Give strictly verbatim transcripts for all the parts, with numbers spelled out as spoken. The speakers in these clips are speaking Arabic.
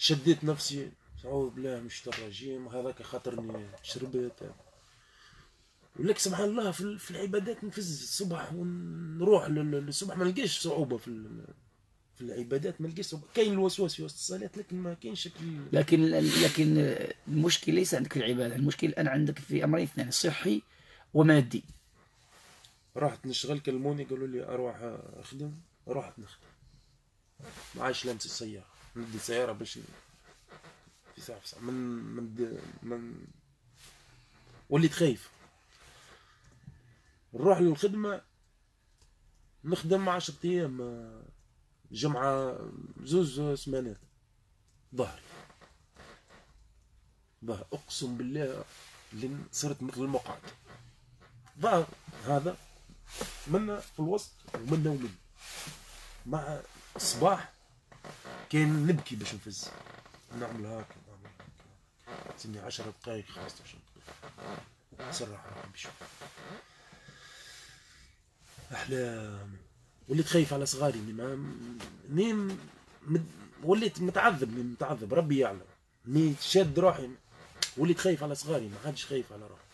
شديت نفسي، أعوذ بالله من الشيطان الرجيم، هذاك خاطرني شربت. ولك سبحان الله في, في العبادات نفز الصبح ونروح للصبح ما نلقاش صعوبة في في العبادات، ما نلقاش صعوبة. كاين الوسواس في وسط الصلاة لكن ما كاينش شكل. لكن لكن المشكل ليس عندك في العبادة، المشكل الآن عندك في أمرين اثنين، صحي ومادي. رحت نشتغل كلموني قالوا لي أروح أخدم، رحت نخدم ما عادش لامس السيارة، ندي سيارة باش في ساعة في ساعة من من من وليت خايف. نروح للخدمة نخدم عشرة أيام جمعة زوز سمانات ظهر ظهر أقسم بالله اللي صرت مثل المقعد. ظهر هذا منا في الوسط ومنا ومن مع الصباح كان نبكي باش نفز، نعمل هاك نعمل هاك سني عشرة دقايق خمسة عشر دقيقة نسرح روحي بشوي. أحلام. وليت خايف على صغاري، ما نيم مد... وليت متعذب متعذب ربي يعلم، ني شاد روحي وليت خايف على صغاري، ما عادش خايف على روحي.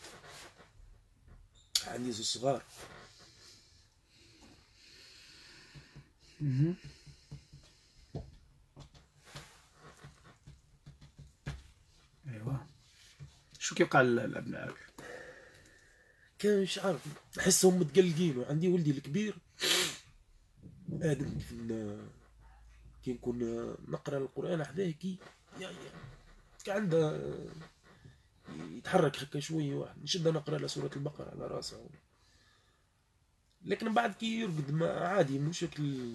عندي زوج صغار. ايوه. شو كيبقى لابنائك؟ كان مش عارف نحسهم متقلقين. وعندي ولدي الكبير ادم كي نكون نقرا القران حداه كي يعني كي عنده يتحرك هكا شويه واحد نشد نقرا له سوره البقره على راسه، لكن بعد كي يرقد ما عادي مو شكل.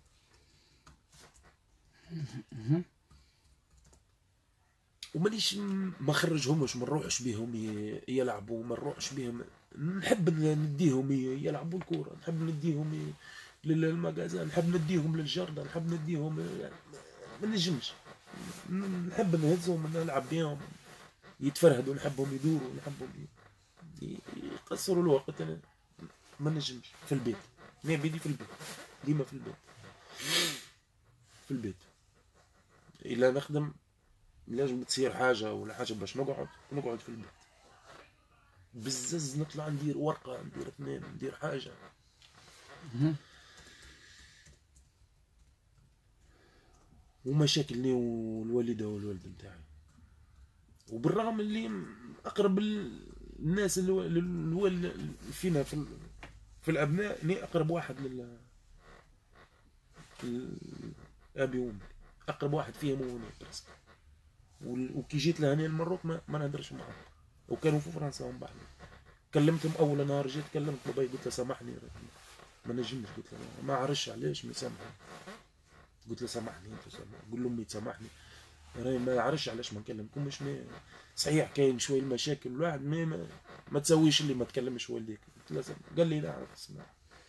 ومانيش ما خرجهمش، ما نروحش بهم يلعبوا، ما نروحش بهم. نحب نديهم يلعبوا الكوره، نحب نديهم للمجازان، نحب نديهم للجردة، نحب نديهم يعني ما نجمش. نحب نهزهم نلعب بهم يتفرهدوا، نحبهم يدوروا، نحبهم يقصروا الوقت. انا ما نجمش في البيت، انا بيدي في البيت ديما في البيت في البيت. الا نخدم لازم تصير حاجه ولا حاجه باش نقعد نقعد في البيت. بزز نطلع ندير ورقه ندير اثنين ندير حاجه. ومشاكلني والوالده والوالد نتاعي. وبالرغم اللي اقرب الناس اللي فينا في, في الابناء اني اقرب واحد لل ابي وامي، اقرب واحد فيهم هو برسك. وكي جيت لهنا المروك ما, ما نهدرش معهم، وكانوا في فرنسا هم بعد. كلمتهم اول نهار جيت كلمت باباي قلت له سامحني ما نجمش، قلت له ما عرفش علاش ما يسامحني، قلت له سامحني انت سامحني، قول لامي تسامحني راهي ما يعرفش علاش ما نكلمكمش. ما صحيح كاين شويه المشاكل الواحد ما, ما, ما تسويش اللي ما تكلمش والديك. قلت له قال لي لا اعرف اسمع.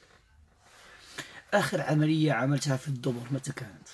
اخر عمليه عملتها في الدبر متى كانت؟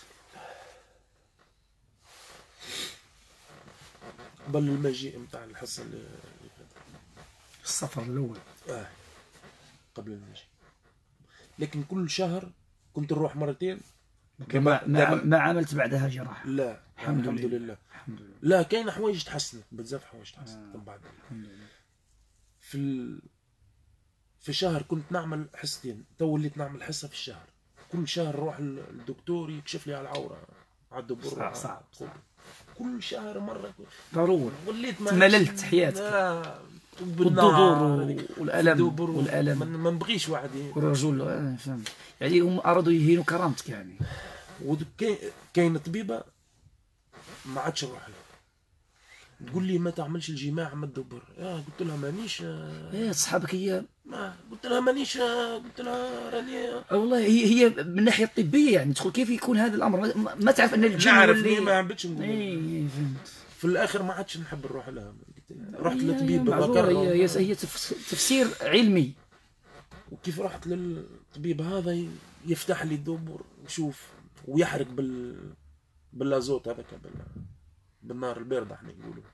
قبل المجيء نتاع الحصه اللي السفر الاول. اه قبل المجيء، لكن كل شهر كنت نروح مرتين. ما, ما, ما عملت بعدها جراحه؟ لا الحمد, الحمد لله. لله. الحمد لله. لا كاين حوايج تحسنت بزاف، حوايج تحسنت آه. من بعد. الحمد لله. في ال... في شهر كنت نعمل حصتين، تو وليت نعمل حصه في الشهر. كل شهر نروح الدكتور يكشف لي على العوره على الدبر. صعب صعب, صعب. كل شهر مره ضروري. وليت مللت حياتك. آه. والدبر والالم والالم ما نبغيش واحد والرجل. انا فهمت يعني هم ارادوا يهينوا كرامتك يعني. وكاين طبيبه ما عادش نروح لها تقول لي ما تعملش الجماع ما تدبر. اه قلت لها مانيش ايه صحابك هي ما قلت لها مانيش قلت لها راني والله هي هي من الناحيه الطبيه يعني تقول كيف يكون هذا الامر ما تعرف ان الجن نعرف اللي ما حبيتش نقول. ايه فهمت. في الاخر ما عادش نحب نروح لها، رحت هي للطبيب بكر. هي هي تفسير علمي. وكيف رحت للطبيب هذا يفتح لي الدبر ويشوف ويحرق بال بالازوت هذاك بال... بالنار الباردة احنا نقولوا.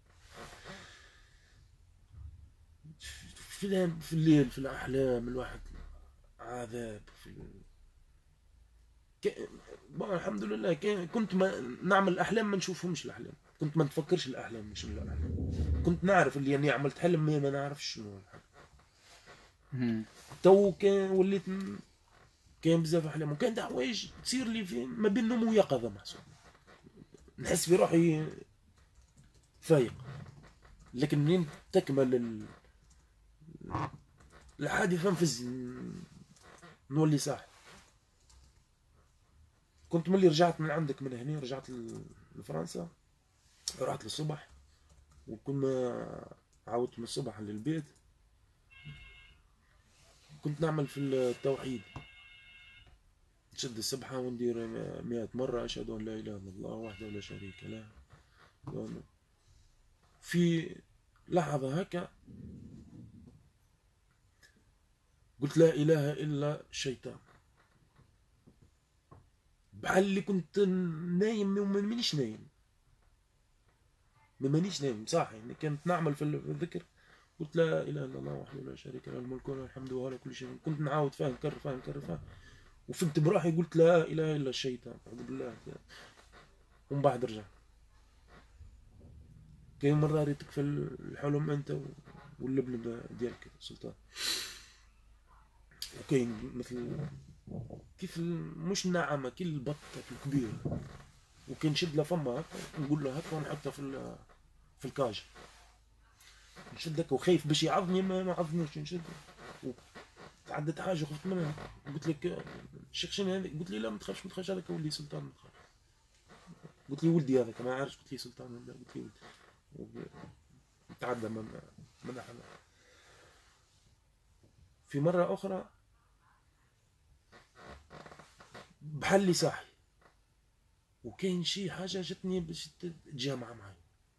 في في الليل في الأحلام الواحد عذاب في ال... ك... بقى الحمد لله كان كنت ما نعمل احلام ما نشوفهمش الاحلام، كنت ما نتفكرش الاحلام مش من الاحلام، كنت نعرف اللي يعني عملت حلم ما, ما نعرفش شنو الحلم. مم. تو كان وليت ن- كان بزاف احلام، وكان دا حوايج تصير لي في ما بين نوم ويقظه محسوب، نحس في روحي فايق، لكن منين تكمل ال- الحادثه نفز ن- نولي صاحي. كنت ملي رجعت من عندك من هنا رجعت ل- لفرنسا، رحت للصبح وكنا عاودت من الصبح للبيت، كنت نعمل في التوحيد، نشد السبحة وندير مئة مرة أشهد أن لا إله إلا الله وحده لا شريك له. في لحظة هكا قلت لا إله إلا الشيطان، بحال اللي كنت نايم وما مانيش نايم، ما مانيش نايم صاحي يعني، كنت نعمل في الذكر، قلت لا إله إلا الله وحده لا شريك له الملك وله الحمد وهو على كل شيء، كنت نعاود فيها نكرر فيها نكرر فيها، وفقت بروحي قلت لا إله إلا الشيطان أعوذ بالله، ومن بعد رجع. كاين مرة ريتك في الحلم أنت واللبن ديالك سلطان، وكاين مثل كيف مش النعامة كي البط الكبير، وكي نشد له فمها هكا نقول له هكا ونحطها في ال- في الكاج، نشد هكا وخايف باش يعضني ما ما عضنيش، نشد تعدت حاجة خفت منها، قلت لك الشيخ شنو هذا؟ قلت لي لا ما تخافش ما تخافش هذاك ولدي سلطان ما تخافش، قلت لي ولدي هذاك ما عارفش، قلت لي سلطان ولا قلت لي ولدي، تعدى من من أحد. في مرة أخرى بحال لي صاحي، وكاين شي حاجة جاتني باش تتجامع معي،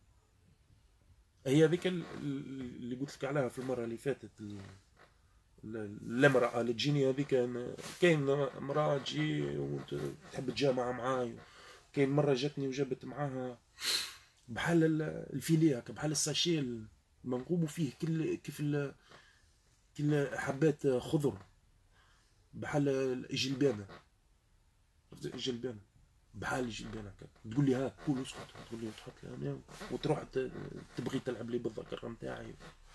هي هذيك ال- اللي قلت لك عليها في المرة اللي فاتت، ال- ال- الامرأة اللي تجيني هذيك، كان كاين امرأة تجي وتحب تجامع معاي، كاين مرة جاتني وجابت معاها بحال ال- الفيليه هكا، بحال الساشي المنقوب فيه كل كيف ال- كل حبات خضر، بحال الجلبانة، عرفت الجلبانة، بحال الجلبانة هكا، تقول لي ها كل اسكت، تقول لي تحط لي هنا وتروح ت- تبغي تلعب لي بالذكر نتاعي.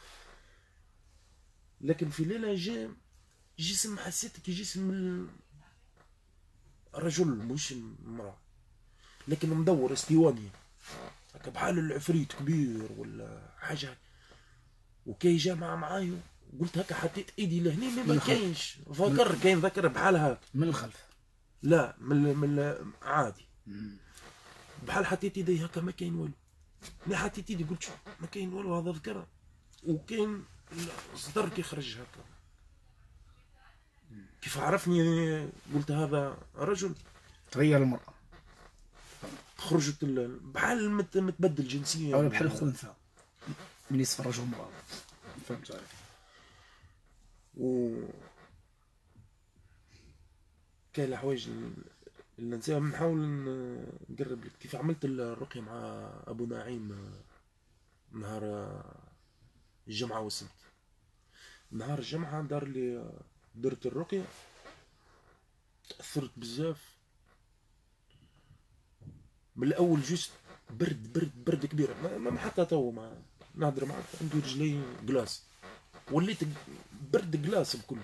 لكن في ليلة جا جسم، حسيت كي جسم الرجل مش امرأة، لكن مدور اسطواني هكا بحال العفريت كبير ولا حاجة، وكي جامع معايا قلت هكا حطيت ايدي لهني من ما الخلف، كاينش من ذكر، كاين ذكر بحال هكا، من الخلف. لا من من عادي، مم. بحال حطيت ايدي هكا ما كاين والو، ملي حطيت ايدي قلت شوف ما كاين والو هذا ذكر، وكاين الصدر كيخرج هكا، كيف عرفني قلت هذا رجل، تغير المرأة خرجت ال- بحال مت- متبدل جنسيا أو بحال ولا- الخنثى اللي يتفرجوا المرأة. فهمت عليك. و كاين الحوايج اللي نساها، نحاول ن- نقرب لك كيف عملت الرقية مع أبو نعيم نهار الجمعة والسبت. نهار الجمعة دار لي درت الرقية، تأثرت بزاف من الأول، جوست برد برد برد كبير، ما, ما حتى تو ما نهضر معك عندي رجلي قلاص، وليت برد قلاص بكل.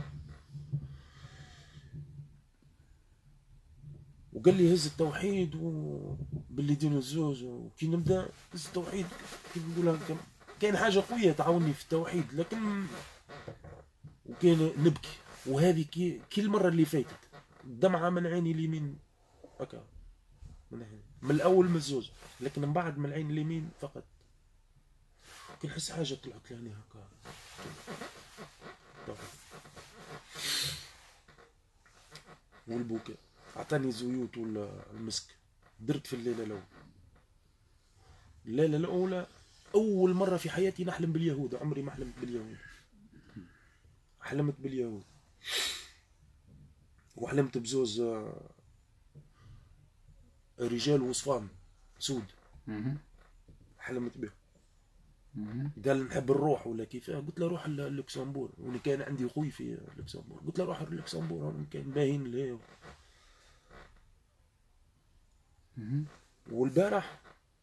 وقال لي هز التوحيد وباللي دينو الزوز، وكي نبدا هز التوحيد كيف نقول هكا، كاين حاجه قويه تعاوني في التوحيد، لكن وكاين نبكي، وهذه كي كي المره اللي فاتت الدمعه من عيني اليمين هكا، من, عيني. من الاول من الزوز، لكن من بعد من العين اليمين فقط، كي نحس حاجه طلعت لهني هكا، والبكاء عطاني زيوت ولا المسك، درت في الليله الاولى، الليله الاولى اول مره في حياتي نحلم باليهود، عمري ما حلمت باليهود، حلمت باليهود، وحلمت بزوز آه، رجال وصفان سود، مهم. حلمت به، مهم. قال نحب نروح ولا كيف، قلت له روح اللوكسمبور، واللي كان عندي اخوي في اللوكسمبور، قلت له روح اللوكسمبور كان باين له، مهم. والبارح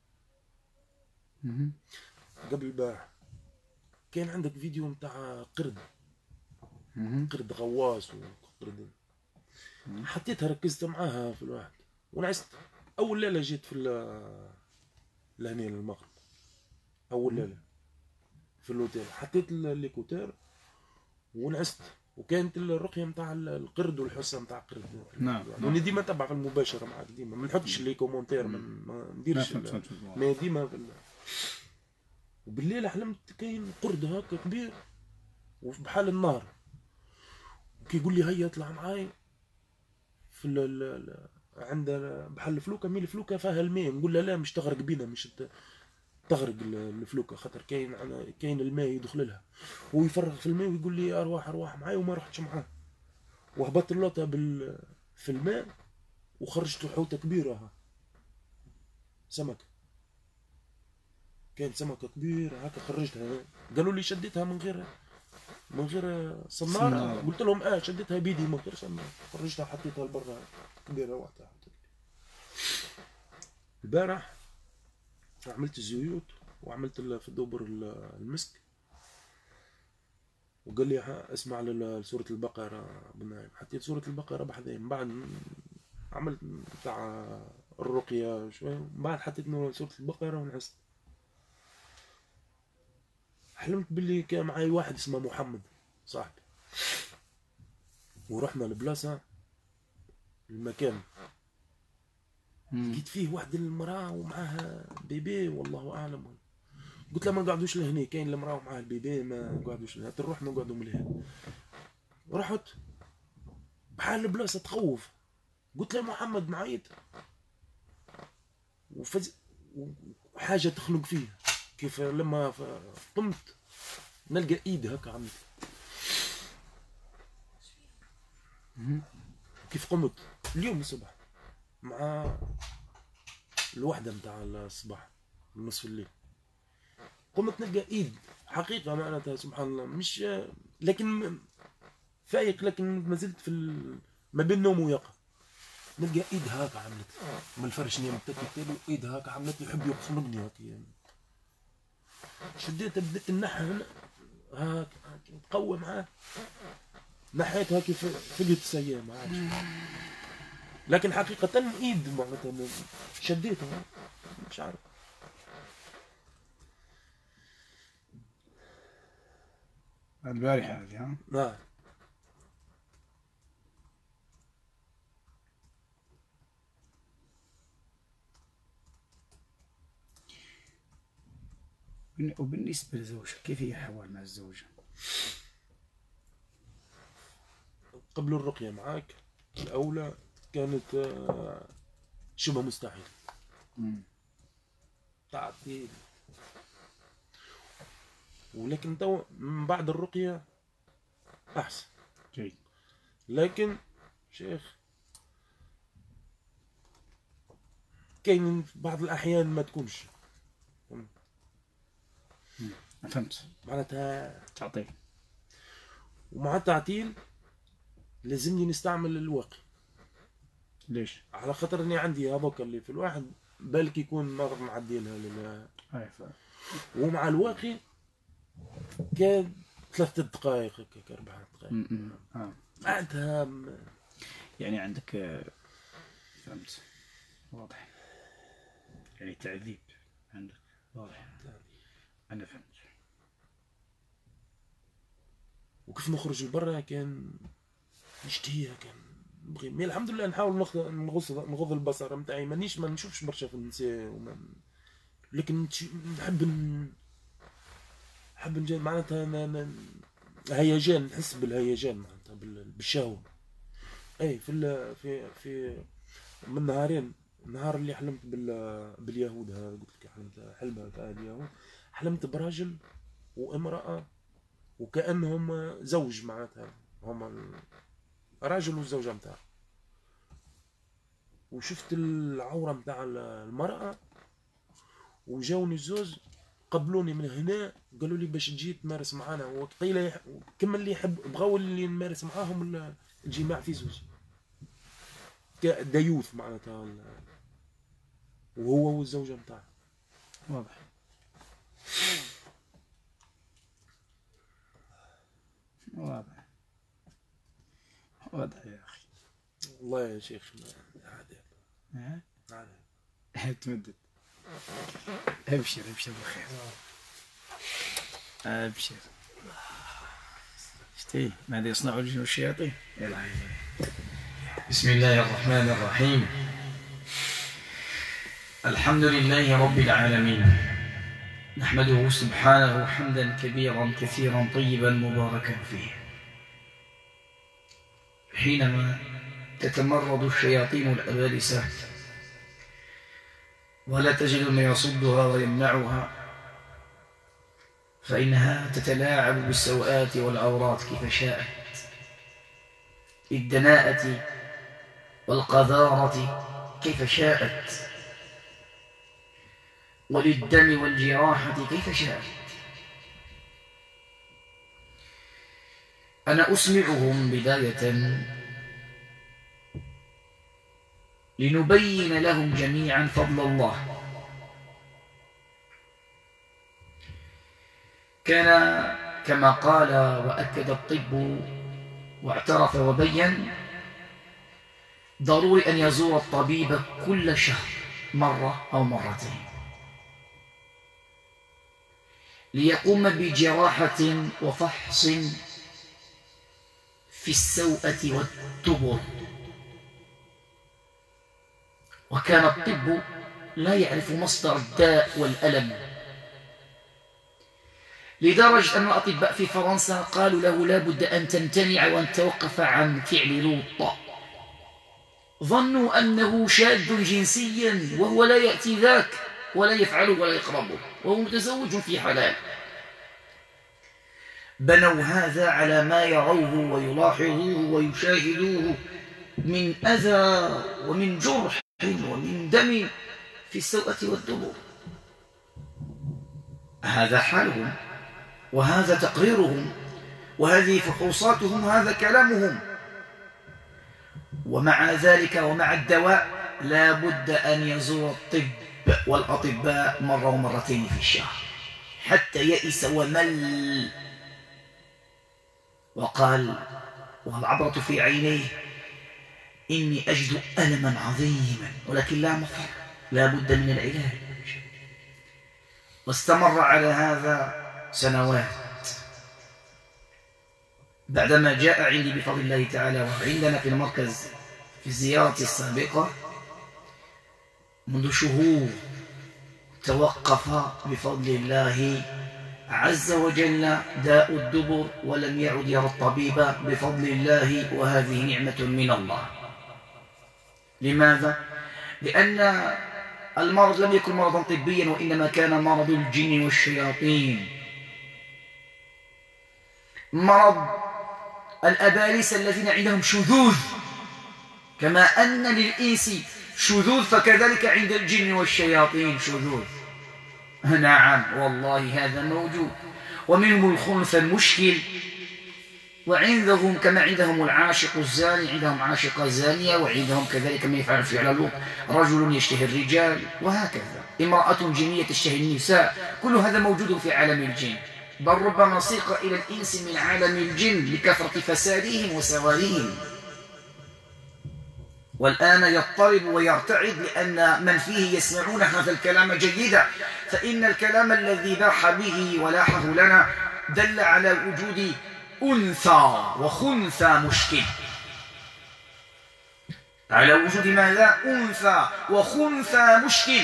مهم. قبل البارح كان عندك فيديو متاع قرد، مهم. قرد غواص وقرد، حطيتها ركزت معاها في الواحد ونعست. اول ليله جيت في ال- لهنا المغرب، اول ليله في الاوتيل حطيت ال- الليكوتير ونعست، وكانت الرقيه نتاع القرد والحصه نتاع القرد. نعم يعني نعم. ديما تبع في المباشره معك، ديما ما نحطش لي كومونتير، ما ما لا نديرش فهمت ال- فهمت. ما ديما في ال... وبالليل حلمت كاين قرد هكا كبير وفي بحال النهر، كي يقول لي هيا اطلع معاي في ال ال ال- عند بحال الفلوكه، مي الفلوكه فيها الماء، نقول له لا مش تغرق بينا، مش ت- تغرق ال- الفلوكه، خاطر كاين كاين الماء يدخل لها. هو يفرغ في الماء ويقول لي ارواح ارواح معاي، وما رحتش معاه. وهبطت اللوطه بال في الماء وخرجت حوته كبيره، ها سمكه، كانت سمكه كبيره هكا، خرجتها. قالوا لي شديتها من غير من غير صناره، صنارة. قلت لهم اه شديتها بيدي من غير صناره، خرجتها حطيتها لبرا كبيره واحده. البارح عملت الزيوت وعملت ال- في الدبر ال- المسك، وقال لي ها- اسمع لل- لسورة البقرة بالنهاية. حطيت سورة البقرة بحذاين، بعد عملت بتاع الرقية شوية، من بعد حطيت نور سورة البقرة ونعست. حلمت باللي كان معي واحد اسمه محمد صاحبي، ورحنا لبلاصة المكان، مم. لقيت فيه واحد المرأة ومعاها بيبي والله أعلم. قلت له ما نقعدوش لهنا، كاين المرأة ومعاها البيبي ما نقعدوش لهنا، نروح نقعدوا من لهنا. رحت بحال البلاصة تخوف، قلت له محمد معيط، وفز وحاجة تخنق فيه. كيف لما ف- قمت نلقى ايد هكا عملت، مهم. كيف قمت اليوم الصبح مع الوحدة متاع الصباح نصف الليل، قمت نلقى ايد حقيقة معناتها سبحان الله، مش لكن فايق، لكن ما زلت في ال... ما بين نوم ويقظة. نلقى ايد هاكا عملت من الفرش نيم تكتل، وايد هاكا عملت يحب يخنقني هاكا يعني. شديتها بديت النحى هنا هاك تقوى معاه، نحيت هاك فقت السيام ما عادش. لكن حقيقة ايد معناتها شديتها مش عارف. البارحة هذه ها. نعم. بن- وبالنسبة للزوجة كيف هي حوال مع الزوجة؟ قبل الرقية معاك الأولى كانت آه، شبه مستحيل مم. تعطيل، ولكن تو من بعد الرقية أحسن. جيد. لكن شيخ كاين في بعض الأحيان ما تكونش فهمت. معناتها، تعطيل. ومع التعطيل لازمني نستعمل الواقي، ليش؟ على خاطر اني عندي هذوك اللي في الواحد بالك يكون مغرب معديلها لل... هاي ف... ومع الواقي كان ثلاثة دقائق هكاك أربع دقائق م- م. آه. بعدها م- يعني عندك آه، فهمت. واضح. يعني تعذيب عندك. واضح. أنا فهمت. وكيف نخرج لبرا كان نشتهيها، كان نبغي. مي الحمد لله نحاول نغض نغض نغض البصر نتاعي، مانيش ما نشوفش برشا في النساء وما... لكن نتش- نحب ن... نحب نجي معناتها ن... ن... هيجان، نحس بالهيجان معناتها بال... بالشهوة. اي في ال... في في من نهارين، النهار اللي حلمت بال... باليهود هذا قلت لك، حلمت حلمة تاع اليهود، حلمت براجل وامرأة وكأنهم زوج معناتها، هما راجل والزوجة متاعه، وشفت العورة متاع المرأة، وجاوني الزوز قبلوني من هنا، قالوا لي باش تجي تمارس معانا، وقيل يح... كما اللي يحب بغاو اللي نمارس معاهم ال- الجماع في زوز كديوث معناتها ال- وهو والزوجة متاعه. واضح. واضح واضح يا أخي. والله يا شيخ عادي ها؟ عادي. تمدد. ابشر ابشر بالخير. ابشر. اشتي ماذا يصنع الجن والشياطين؟ بسم الله الرحمن الرحيم. الحمد لله رب العالمين، نحمده سبحانه حمدا كبيرا كثيرا طيبا مباركا فيه. حينما تتمرد الشياطين الأبالسة ولا تجد من يصدها ويمنعها، فإنها تتلاعب بالسوءات والعورات كيف شاءت، بالدناءة والقذارة كيف شاءت، وللدم والجراحة كيف شاءت. أنا أسمعهم بداية لنبين لهم جميعا فضل الله. كان كما قال وأكد الطب واعترف وبين ضروري أن يزور الطبيب كل شهر مرة أو مرتين ليقوم بجراحة وفحص في السوءة والدبر. وكان الطب لا يعرف مصدر الداء والألم، لدرجة أن الأطباء في فرنسا قالوا له لا بد أن تمتنع وأن توقف عن فعل لوط. ظنوا أنه شاذ جنسيا وهو لا يأتي ذاك ولا يفعله ولا يقربه، وهو متزوج في حلال. بنوا هذا على ما يروه ويلاحظوه ويشاهدوه من أذى ومن جرح ومن دم في السوءة والدبر. هذا حالهم، وهذا تقريرهم، وهذه فحوصاتهم، هذا كلامهم. ومع ذلك ومع الدواء لا بد أن يزور الطب والأطباء مرة ومرتين في الشهر حتى يئس ومل. وقال والعبرة في عينيه إني أجد ألما عظيما ولكن لا مفر، لا بد من العلاج. واستمر على هذا سنوات. بعدما جاء عندي بفضل الله تعالى وعندنا في المركز في الزيارة السابقة منذ شهور توقف بفضل الله عز وجل داء الدبر ولم يعد يرى الطبيب بفضل الله، وهذه نعمة من الله. لماذا؟ لأن المرض لم يكن مرضا طبيا، وإنما كان مرض الجن والشياطين، مرض الأبالسة الذين عندهم شذوذ. كما أن للإنس شذوذ فكذلك عند الجن والشياطين شذوذ. نعم والله هذا موجود. ومنهم الخنث المشكل، وعندهم كما عندهم العاشق الزاني عندهم عاشقة زانية، وعندهم كذلك ما يفعل فعل لوط، رجل يشتهي الرجال، وهكذا امرأة جنية تشتهي النساء. كل هذا موجود في عالم الجن، بل ربما سيق إلى الإنس من عالم الجن لكثرة فسادهم وسوادهم. والآن يضطرب ويرتعد لأن من فيه يسمعون هذا الكلام جيدا، فإن الكلام الذي باح به ولاحه لنا دل على وجود أنثى وخنثى مشكل، على وجود ماذا؟ أنثى وخنثى مشكل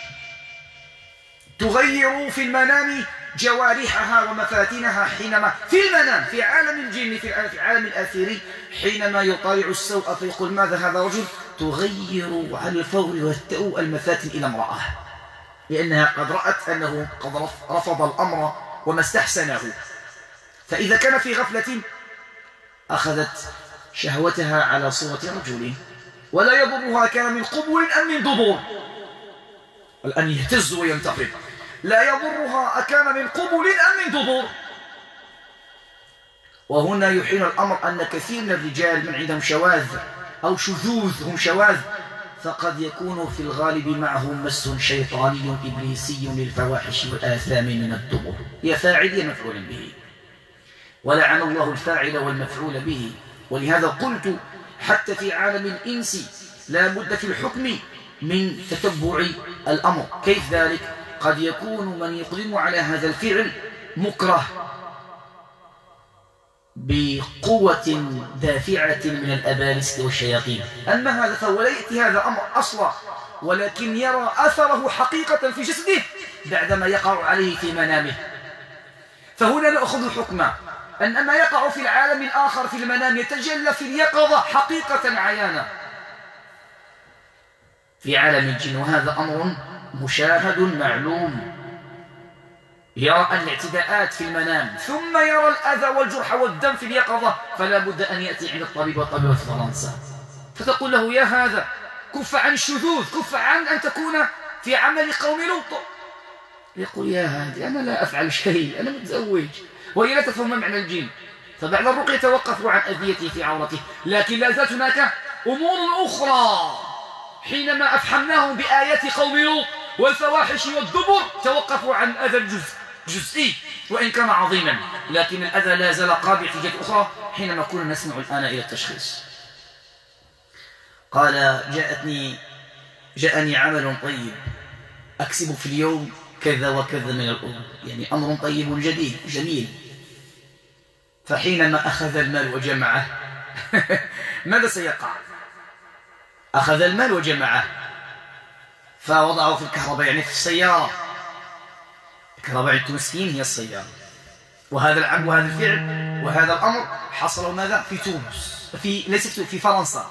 تغير في المنام جوارحها ومفاتنها حينما في المنام في عالم الجن في عالم الآثيري، حينما يطالع السوء فيقول ماذا هذا رجل، تغير على الفور والتأو المفاتن إلى امرأة، لأنها قد رأت أنه قد رفض الأمر وما استحسنه. فإذا كان في غفلة أخذت شهوتها على صورة رجل، ولا يضرها كان من قبول أم من دبر، الآن يهتز وينتقد، لا يضرها أكان من قبل أم من دبر. وهنا يحين الأمر أن كثير من الرجال من عندهم شواذ أو شذوذ، هم شواذ فقد يكون في الغالب معه مس شيطاني إبليسي للفواحش والآثام من الدبر، يا فاعل يا مفعول به، ولعن الله الفاعل والمفعول به. ولهذا قلت حتى في عالم الإنس لا بد في الحكم من تتبع الأمر. كيف ذلك؟ قد يكون من يقدم على هذا الفعل مكره بقوة دافعة من الأبالسة والشياطين، أما هذا فهو لا يأتي هذا أمر أصلا، ولكن يرى أثره حقيقة في جسده بعدما يقع عليه في منامه. فهنا نأخذ حكما أن ما يقع في العالم الآخر في المنام يتجلى في اليقظة حقيقة عيانا في عالم الجن، وهذا أمر مشاهد معلوم. يرى الاعتداءات في المنام ثم يرى الأذى والجرح والدم في اليقظة، فلا بد أن يأتي عند الطبيب والطبيب في فرنسا فتقول له يا هذا كف عن الشذوذ، كف عن أن تكون في عمل قوم لوط. يقول يا هذه أنا لا أفعل شيء، أنا متزوج، وهي لا تفهم معنى الجن. فبعد الرقية يتوقف عن أذيته في عورته، لكن لا زالت هناك أمور أخرى. حينما أفحمناهم بآيات قوم لوط والفواحش والدبر توقفوا عن أذى الجزء جزئي وإن كان عظيما، لكن الأذى لا زال قابع في جهة أخرى حينما كنا نسمع الآن إلى التشخيص. قال جاءتني جاءني عمل طيب أكسب في اليوم كذا وكذا من الأمور، يعني أمر طيب جديد جميل. فحينما أخذ المال وجمعه ماذا سيقع؟ أخذ المال وجمعه فوضعه في الكهرباء، يعني في السيارة. الكهرباء التونسيين هي السيارة، وهذا العمل وهذا الفعل وهذا الأمر حصلوا ماذا؟ في تونس، في ليست في فرنسا.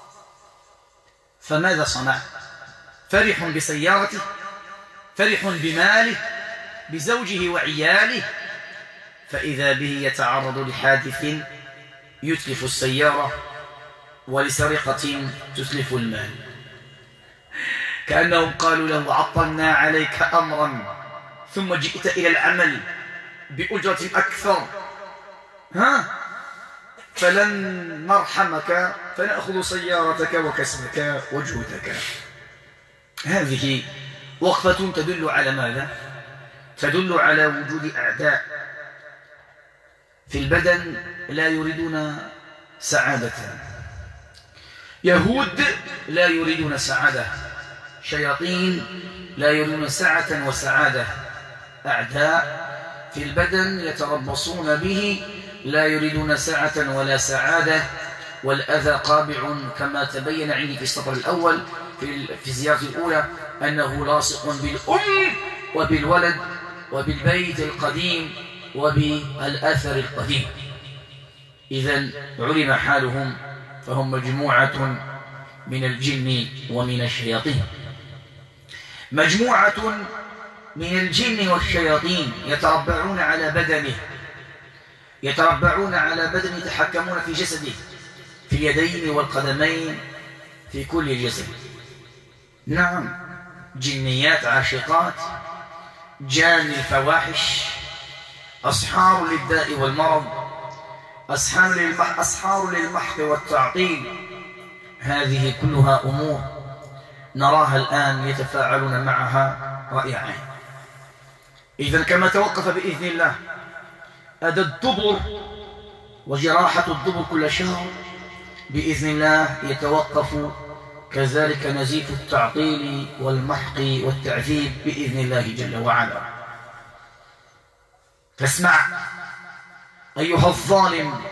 فماذا صنع؟ فرح بسيارته، فرح بماله، بزوجه وعياله، فإذا به يتعرض لحادث يتلف السيارة ولسرقة تتلف المال. كأنهم قالوا له عطلنا عليك أمرا ثم جئت إلى العمل بأجرة أكثر، ها فلن نرحمك فنأخذ سيارتك وكسبك وجهدك. هذه وقفة تدل على ماذا؟ تدل على وجود أعداء في البدن لا يريدون سعادة، يهود لا يريدون سعادة، شياطين لا يريدون سعة وسعادة، أعداء في البدن يتربصون به لا يريدون سعة ولا سعادة، والأذى قابع كما تبين عندي في السطر الأول في الزيارة الأولى أنه لاصق بالأم وبالولد وبالبيت القديم وبالأثر القديم. إذن علم حالهم، فهم مجموعة من الجن ومن الشياطين، مجموعة من الجن والشياطين يتربعون على بدنه، يتربعون على بدنه، يتحكمون في جسده، في اليدين والقدمين، في كل الجسد. نعم، جنيات عاشقات، جان الفواحش، أسحار للداء والمرض، أسحار للمح أسحار للمحق والتعطيل. هذه كلها أمور نراها الآن يتفاعلون معها رأي عين. إذن كما توقف بإذن الله أدى الدبر وجراحة الدبر كل شهر، بإذن الله يتوقف كذلك نزيف التعطيل والمحق والتعذيب بإذن الله جل وعلا. فاسمع أيها الظالم،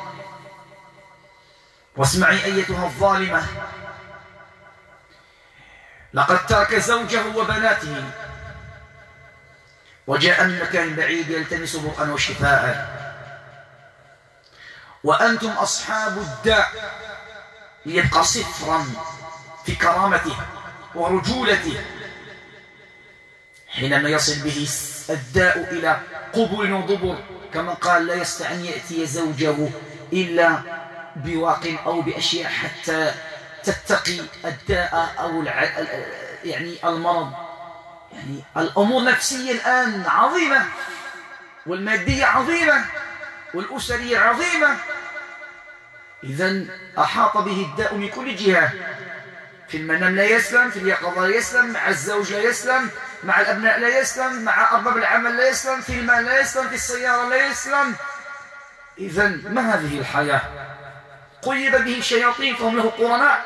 واسمعي أيتها الظالمة، لقد ترك زوجه وبناته وجاء من مكان بعيد يلتمس برءا وشفاء، وأنتم أصحاب الداء ليبقى صفرا في كرامته ورجولته. حينما يصل به الداء إلى قبول وضبر كما قال لا يستطيع أن يأتي زوجه إلا بواق أو بأشياء حتى تتقي الداء أو يعني المرض. يعني الأمور النفسية الآن عظيمة، والمادية عظيمة، والأسرية عظيمة. إذن أحاط به الداء من كل جهة، في المنام لا يسلم، في اليقظة لا يسلم، مع الزوج لا يسلم، مع الأبناء لا يسلم، مع أرباب العمل لا يسلم، في المال لا يسلم، في السيارة لا يسلم. إذن ما هذه الحياة؟ قيد به الشياطين فهم له قرناء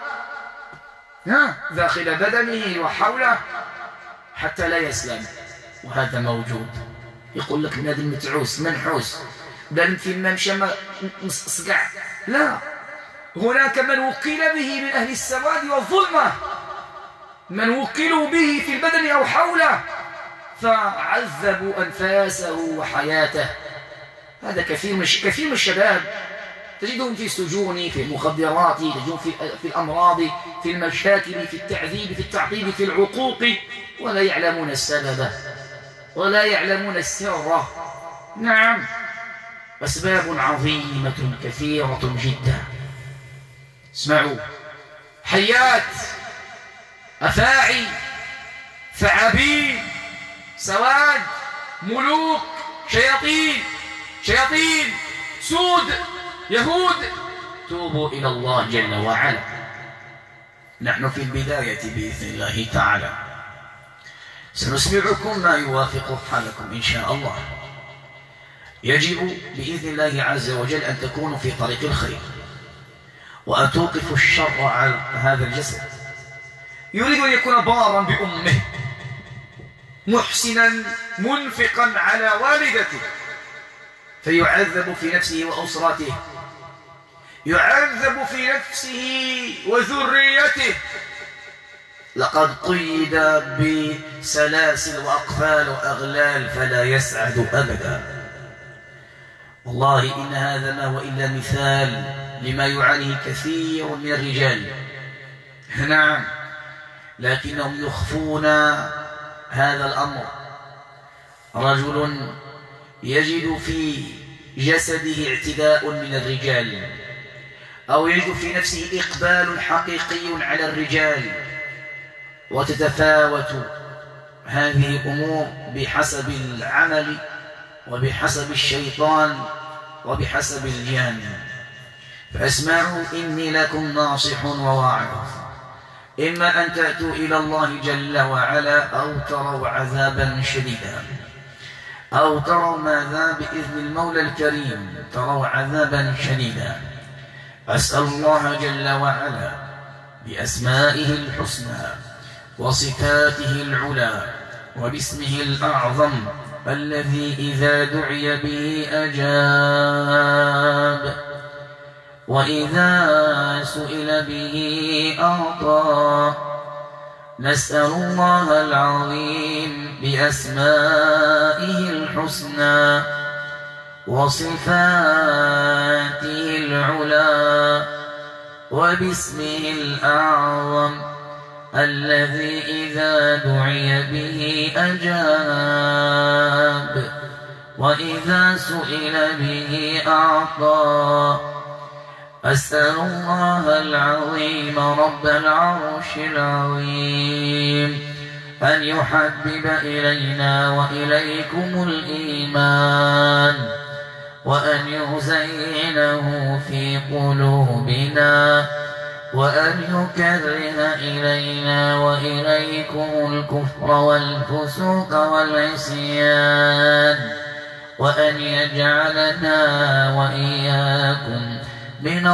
داخل بدنه وحوله حتى لا يسلم، وهذا موجود. يقول لك بنادم متعوس منحوس، بنادم في ممشى مسقع. لا، هناك من وكل به من أهل السواد والظلمة، من وكلوا به في البدن أو حوله فعذبوا أنفاسه وحياته. هذا كثير من كثير من الشباب تجدهم في السجون، في المخدرات، تجدهم في في الأمراض، في المشاكل، في التعذيب، في التعقيد، في العقوق، ولا يعلمون السبب ولا يعلمون السر. نعم، أسباب عظيمة كثيرة جدا. اسمعوا: حيات، أفاعي، ثعابين، سواد، ملوك، شياطين، شياطين، سود، يهود. توبوا إلى الله جل وعلا. نحن في البداية بإذن الله تعالى، سنسمعكم ما يوافق حالكم إن شاء الله. يجب بإذن الله عز وجل أن تكونوا في طريق الخير، وأن توقفوا الشر على هذا الجسد. يريد أن يكون بارا بأمه، محسنا منفقا على والدته، فيعذب في نفسه وأسرته، يعذب في نفسه وذريته. لقد قيد بسلاسل وأقفال وأغلال فلا يسعد أبدا. والله إن هذا ما هو إلا مثال لما يعانيه كثير من الرجال. نعم، لكنهم يخفون هذا الأمر. رجل يجد في جسده اعتداء من الرجال، أو يجد في نفسه إقبال حقيقي على الرجال، وتتفاوت هذه الأمور بحسب العمل وبحسب الشيطان وبحسب الجان. فاسمعوا إني لكم ناصح وواعظ، إما أن تأتوا إلى الله جل وعلا أو تروا عذابا شديدا، أو تروا ماذا بإذن المولى الكريم، تروا عذابا شديدا. أسأل الله جل وعلا بأسمائه الحسنى وصفاته العلى وباسمه الأعظم الذي إذا دعي به أجاب، وإذا سئل به أعطى. نسأل الله العظيم بأسمائه الحسنى وصفاته العلى وباسمه الأعظم الذي إذا دعي به أجاب، وإذا سئل به أعطى. أسأل الله العظيم رب العرش العظيم أن يحبب إلينا وإليكم الإيمان، وأن يزينه في قلوبنا، وأن يكره إلينا وإليكم الكفر والفسوق والعصيان، وأن يجعلنا وإياكم من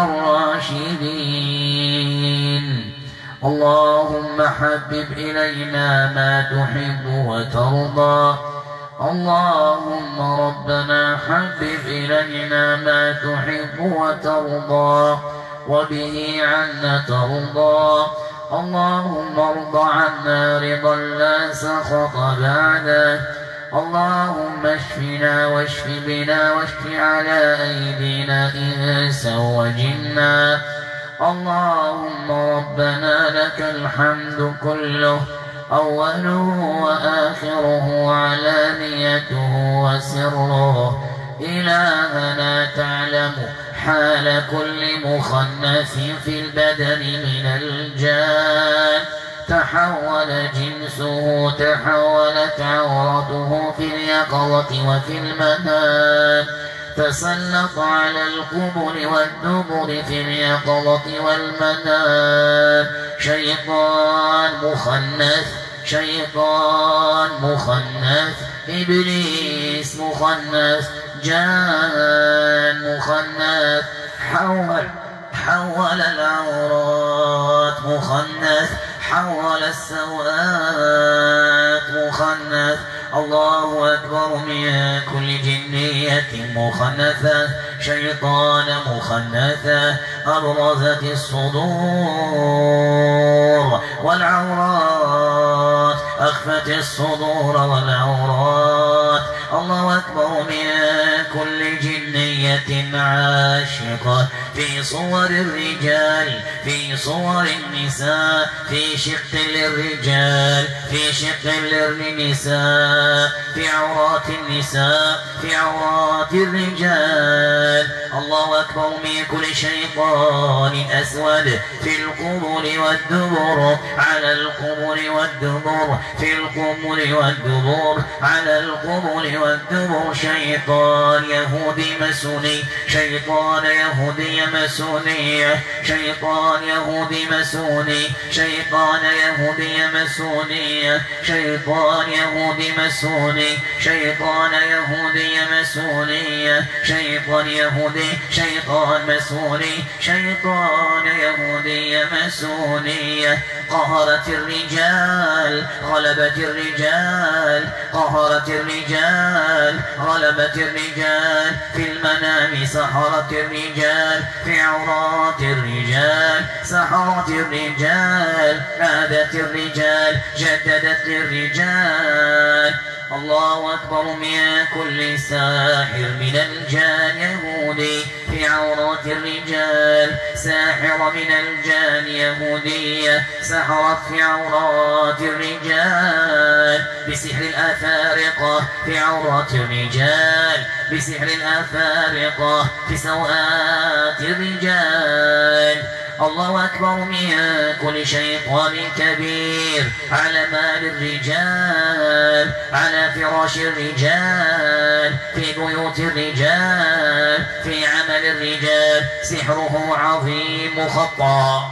الراشدين. اللهم حبب إلينا ما تحب وترضى. اللهم ربنا حبب إلينا ما تحب وترضى وبه عنا ترضى. اللهم ارض عنا رضا لا سخط بعده. اللهم اشفنا واشف بنا واشف على أيدينا إنسا وجنا. اللهم ربنا لك الحمد كله، أوله وآخره علانيته وسره. إلهنا تعلم حال كل مخنث في البدن من الجان، تحول جنسه، تحولت عورته في اليقظة وفي المنام، تسلط على القبر والدبر في اليقظة والمنام. شيطان مخنث، شيطان مخنث، إبليس مخنث، جان مخنث، حول حول العورات مخنث، حول السوءات مخنث. الله أكبر من كل جنية مخنثة، شيطان مخنثة، أبرزت الصدور والعورات، أخفت الصدور والعورات. الله أكبر من كل جنية عاشقة، في صور الرجال، في صور النساء، في شق للرجال، في شق للنساء، في عورات النساء، في عورات الرجال. الله أكبر من كل شيطان أسود، في القبور والدبر، على القبور والدبر، في القبور والدبر، على القبور والدبر. شيطان يهودي مسوني، شيطان يهودي مسوني، شيطان يهودي مسوني، شيطان يهودي مسوني، شيطان يهودي مسوني، شيطان يهودي مسوني، شيطان يهودي، شيطان مسوني، شيطان يهودي مسوني. قهرت الرجال، غلبت الرجال، قهرت الرجال، غلبت الرجال، في المنام سحرت الرجال، في عورات الرجال سحرت الرجال، عادت الرجال، جددت للرجال. الله أكبر من كل ساحر من الجان يهودي، في عورات الرجال، ساحر من الجان يهودية، سحرت في عورات الرجال، بسحر الأفارقة في عورات الرجال، بسحر الأفارقة في سوءات الرجال. الله أكبر من كل شيطان كبير، على مال الرجال، على فراش الرجال، في بيوت الرجال، في عمل الرجال. سحره عظيم مخطى،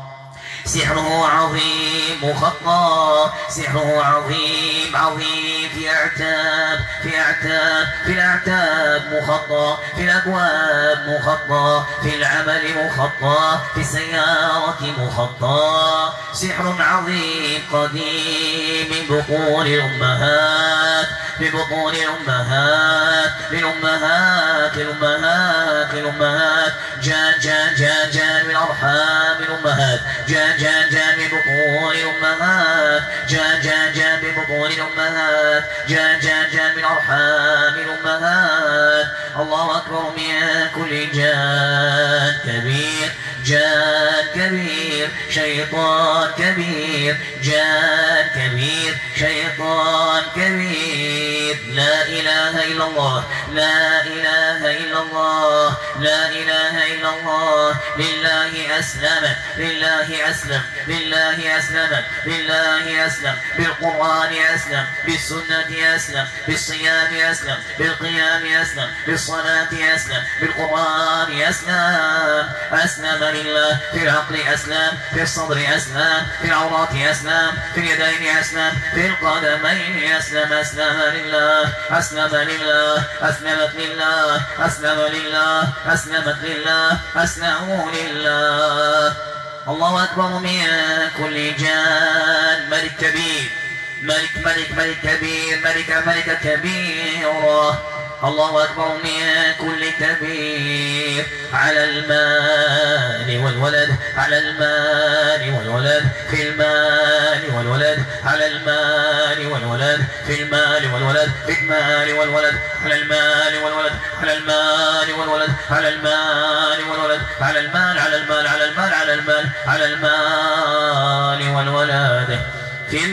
سحره عظيم مخطى، سحره عظيم عظيم، في أعتاب، في أعتاب، في الأعتاب مخطى، في الأبواب مخطى، في العمل مخطى، في السيارة مخطى. سحر عظيم قديم من بطون الأمهات، ببطون الأمهات، للأمهات، للأمهات، للأمهات. جان جان جان جان من أرحام الأمهات، جان جان جان من بطون الأمهات، جان جان جان من بطون الأمهات، جان جان جان من أرحام الأمهات. الله أكبر من كل جان كبير، جان كبير، شيطان كبير، جان كبير، شيطان كبير. لا إله إلا الله، لا إله إلا الله، لا إله إلا الله. لله أسلمت، لله أسلم، لله أسلمت، لله أسلم، بالقرآن أسلم، بالسنة أسلم، بالصيام أسلم، بالقيام أسلم، بالصلاة أسلم، بالقرآن أسلم. أسلم لله، في العقل أسلم، في الصدر أسلم، في العورات أسلم، في اليدين أسلم، في القدمين أسلم. أسلم لله، أسلم لله، أسلمت لله، أسلم لله، أسلمت لله، أسلموا لله. الله أكبر من كل جان. ملك كبير، ملك ملك ملك كبير، ملك ملك كبيرة. الله أكبر من كل كبير، على المال والولد، على المال والولد، في المال والولد، على المال والولد، في المال والولد، في المال والولد، على المال والولد، على المال والولد، على المال والولد، على المال، على المال، على المال، على المال، على المال والولد، في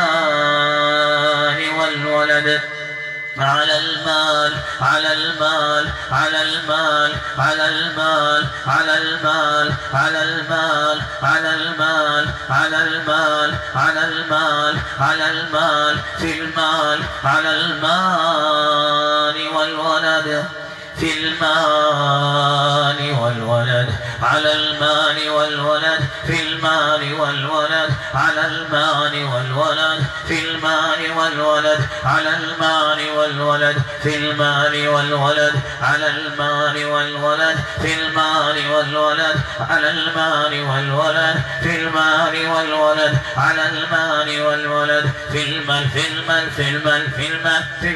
المال والولد، على المال، على المال، على المال، على المال، على المال، على المال، على المال، على المال، على المال، على المال، في المال، على المال والولد، في المال والولد على المال والولد في المال والولد على المال والولد في المال والولد على المال والولد في المال والولد على المال والولد في المال والولد على المال والولد في المال والولد على المال والولد في المال في المال في المال في المال في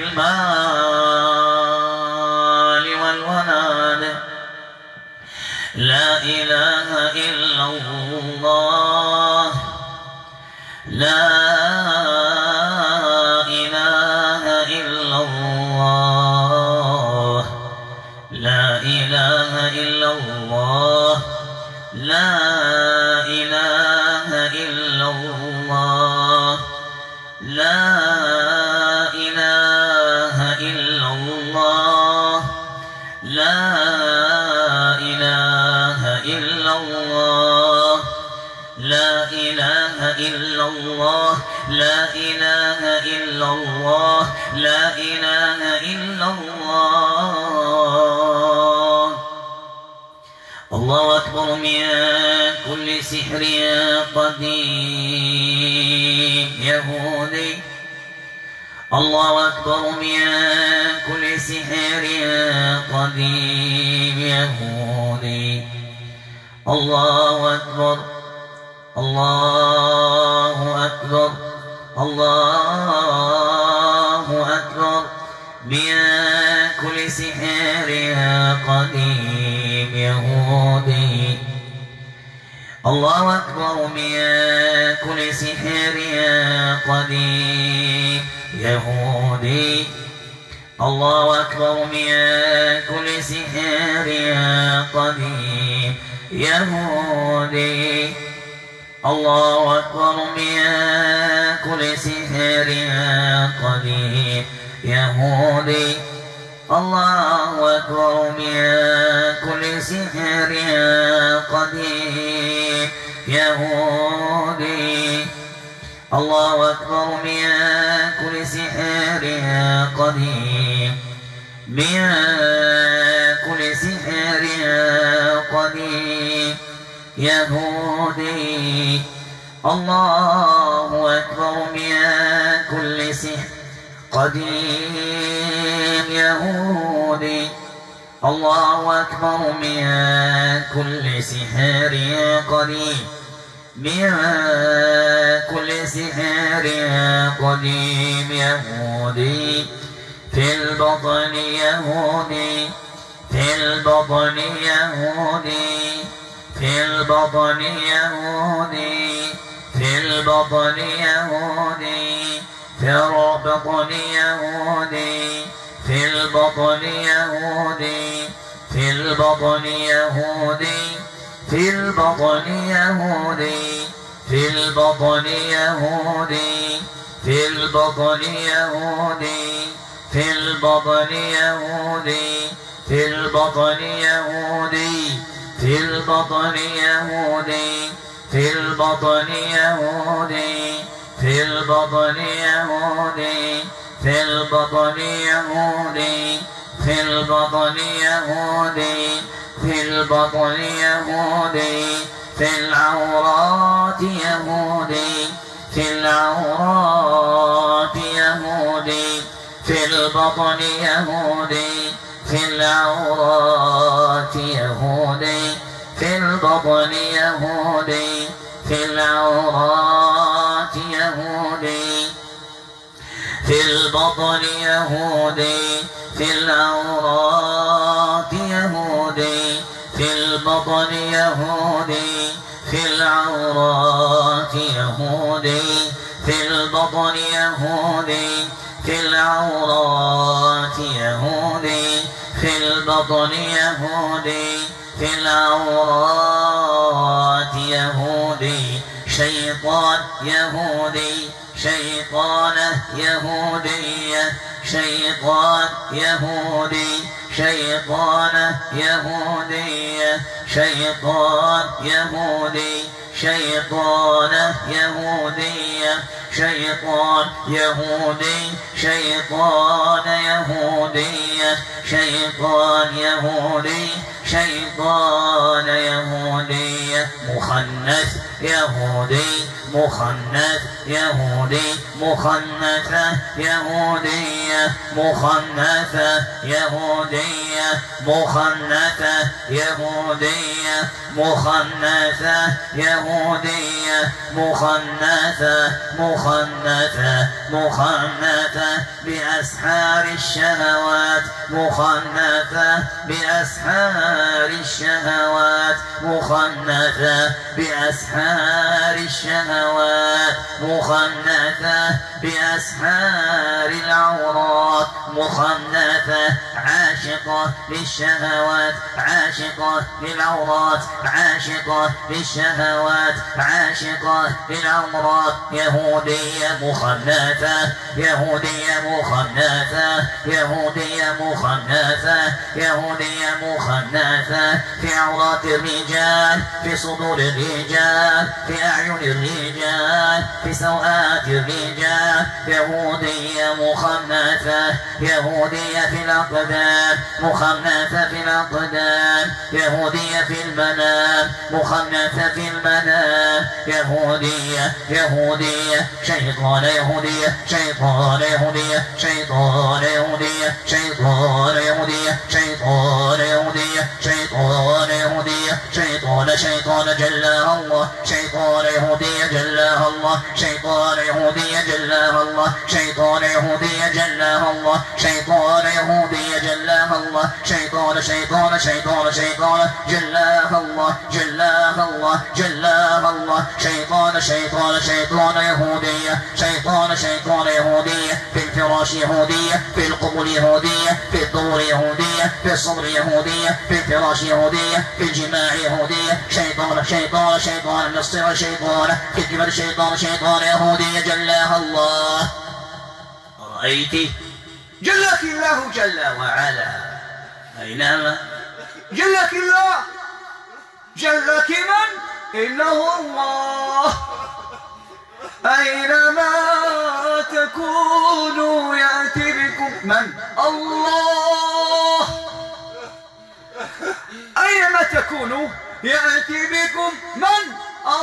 المال والولد. لا إله إلا الله لا إله إلا الله لا إله إلا الله لا إله إلا الله لا إله إلا الله لا إله إلا الله لا إله إلا الله لا إله إلا الله لا إله إلا الله. الله أكبر من كل سحر قديم يهودي الله أكبر من كل سحر قديم يهودي. الله أكبر الله أكبر الله أكبر من كل سحر قديم يهودي. الله أكبر من كل سحر قديم يهودي. الله أكبر من كل سحر قديم يهودي. الله أكبر من كل سحر قديم يهودي. الله أكبر من كل سحر قديم يهودي. الله أكبر من كل سحر قديم من كل سحر قديم يهودي. الله أكبر من كل سحر قديم يهودي. الله أكبر من كل سحر قديم من كل سحر قديم يهودي. في البطن يهودي في البطن يهودي في البطن يهودي في البطن يهودي في البطن يهودي في البطن يهودي في البطن يهودي في البطن يهودي في البطن يهودي في البطن يهودي في البطن يهودي في البطن يهودي في البطن يهودي في البطن يهودي في البطن يهودي في البطن يهودي في البطن يهودي في البطن يهودي في العورات يهودي في العورات يهودي في البطن يهودي في العورات يهودي في البطن يهودي في العورات يهودي في البطن يهودي في العورات يهودي في البطن يهودي في العورات يهودي في البطن يهودي في العورات يهودي في البطن يهودي في العورات يهودي. شيطان يهودي شيطانة يهودية شيطان يهودي شيطانة يهودية شيطان يهودي شيطانة يهودية شيطان يهودي شيطان يهودية شيطان يهودي شيطان يهودية مخنث يهودي مخنث يهودي مخنثة يهودية مخنثة يهودية مخنثة يهودية مخنثة يهودية مخنثة مخنثة مخنثة بأسحار الشهوات مخنثة بأسحار الشهوات مخنثة بأسحار الشهوات مخنثة بأسحار العورات مخنثة عاشقة للشهوات عاشقة للعورات عاشقة للشهوات عاشقة للعورات يهودية مخنثة يهودية مخنثة يهودية مخنثة يهودية مخنثة في عورات الرجال في صدور الرجال في أعين الرجال في سوآت الرجال يهودية مخنثة يهودية في الأقدام مخنثة في الأقدام يهودية في المنام مخنثة في المنام يهودية يهودية شيطان يهودية شيطان يهودية شيطان يهودية شيطان يهودية شيطان يهودية شيطان يهودية شيطان شيطان جلها الله شيطان يهودية جلها الله شيطان يهودية جلها الله شيطان يهودية جلها الله شيطان يهودية جلها الله شيطان شيطان شيطان شيطان جلها الله جلها الله جلها الله شيطان شيطان شيطان يهودية شيطان شيطان يهودية في الفراش يهودية في القبول يهودية في الدور يهودية في الصدر يهودية في الفراش يهودية في الجماع يهودية شيطان شيطان شيطان نصر شيطان في الجبل شيطان شيطان يهودية جلها الله رأيت جلك الله جل وعلا أينما جلك الله جلك من إنه الله أينما تكونوا يأتي بكم من الله أينما تكونوا يأتي بكم من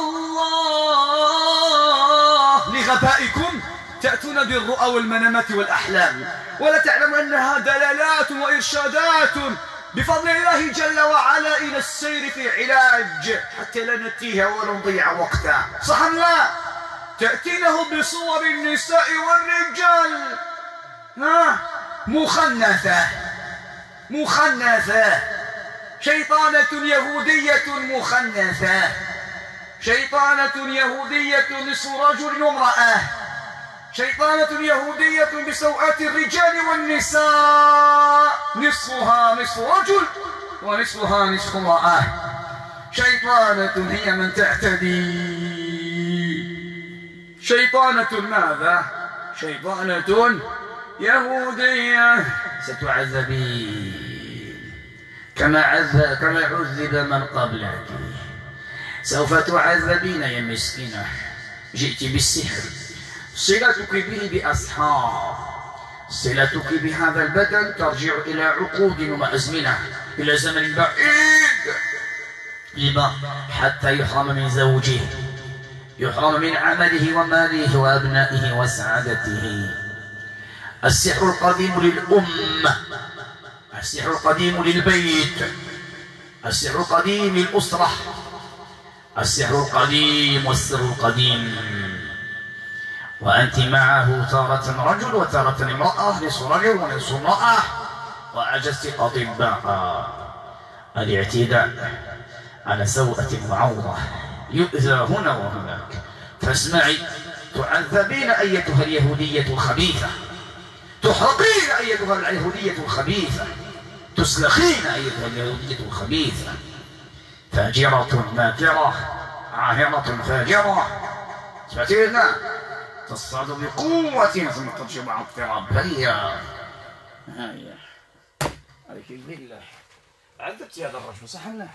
الله لغبائكم تأتون بالرؤى والمنامات والأحلام ولا تعلموا أنها دلالات وإرشادات بفضل الله جل وعلا إلى السير في علاج حتى لا نتيها ولا نضيع وقتا صح أم لا؟ تأتينه بصور النساء والرجال ها مخنثة مخنثة شيطانة يهودية مخنثة شيطانة يهودية نصف رجل وامرأة شيطانة يهودية بسوءات الرجال والنساء نصفها نصف رجل ونصفها نصف امرأة شيطانة هي من تعتدي شيطانة ماذا؟ شيطانة يهودية ستعذبين كما عذب كما عذب من قبلك سوف تعذبين يا مسكينة جئت بالسحر صلتك به بأسحار صلتك بهذا البدن ترجع إلى عقود وأزمنة إلى زمن بعيد لما حتى يحرم من زوجه يحرم من عمله وماله وأبنائه وسعادته السحر القديم للأمة السحر القديم للبيت السحر القديم للأسرة السحر القديم والسر القديم وأنت معه تارة رجل وتارة امرأة نصف رجل ونصف امرأة وأعجزت أطباء الاعتداء على سوءة وعورة يؤذى هنا وهناك فاسمعي تعذبين أيتها اليهودية الخبيثة تحرقين أيتها اليهودية الخبيثة تسلخين أيتها اليهودية الخبيثة فاجرة ماكرة عاهرة فاجرة سمعتينا تصعد بقوة ثم ترجع مع اضطراب هيا هيا عليك بالله عذبت هذا الرجل صح ولا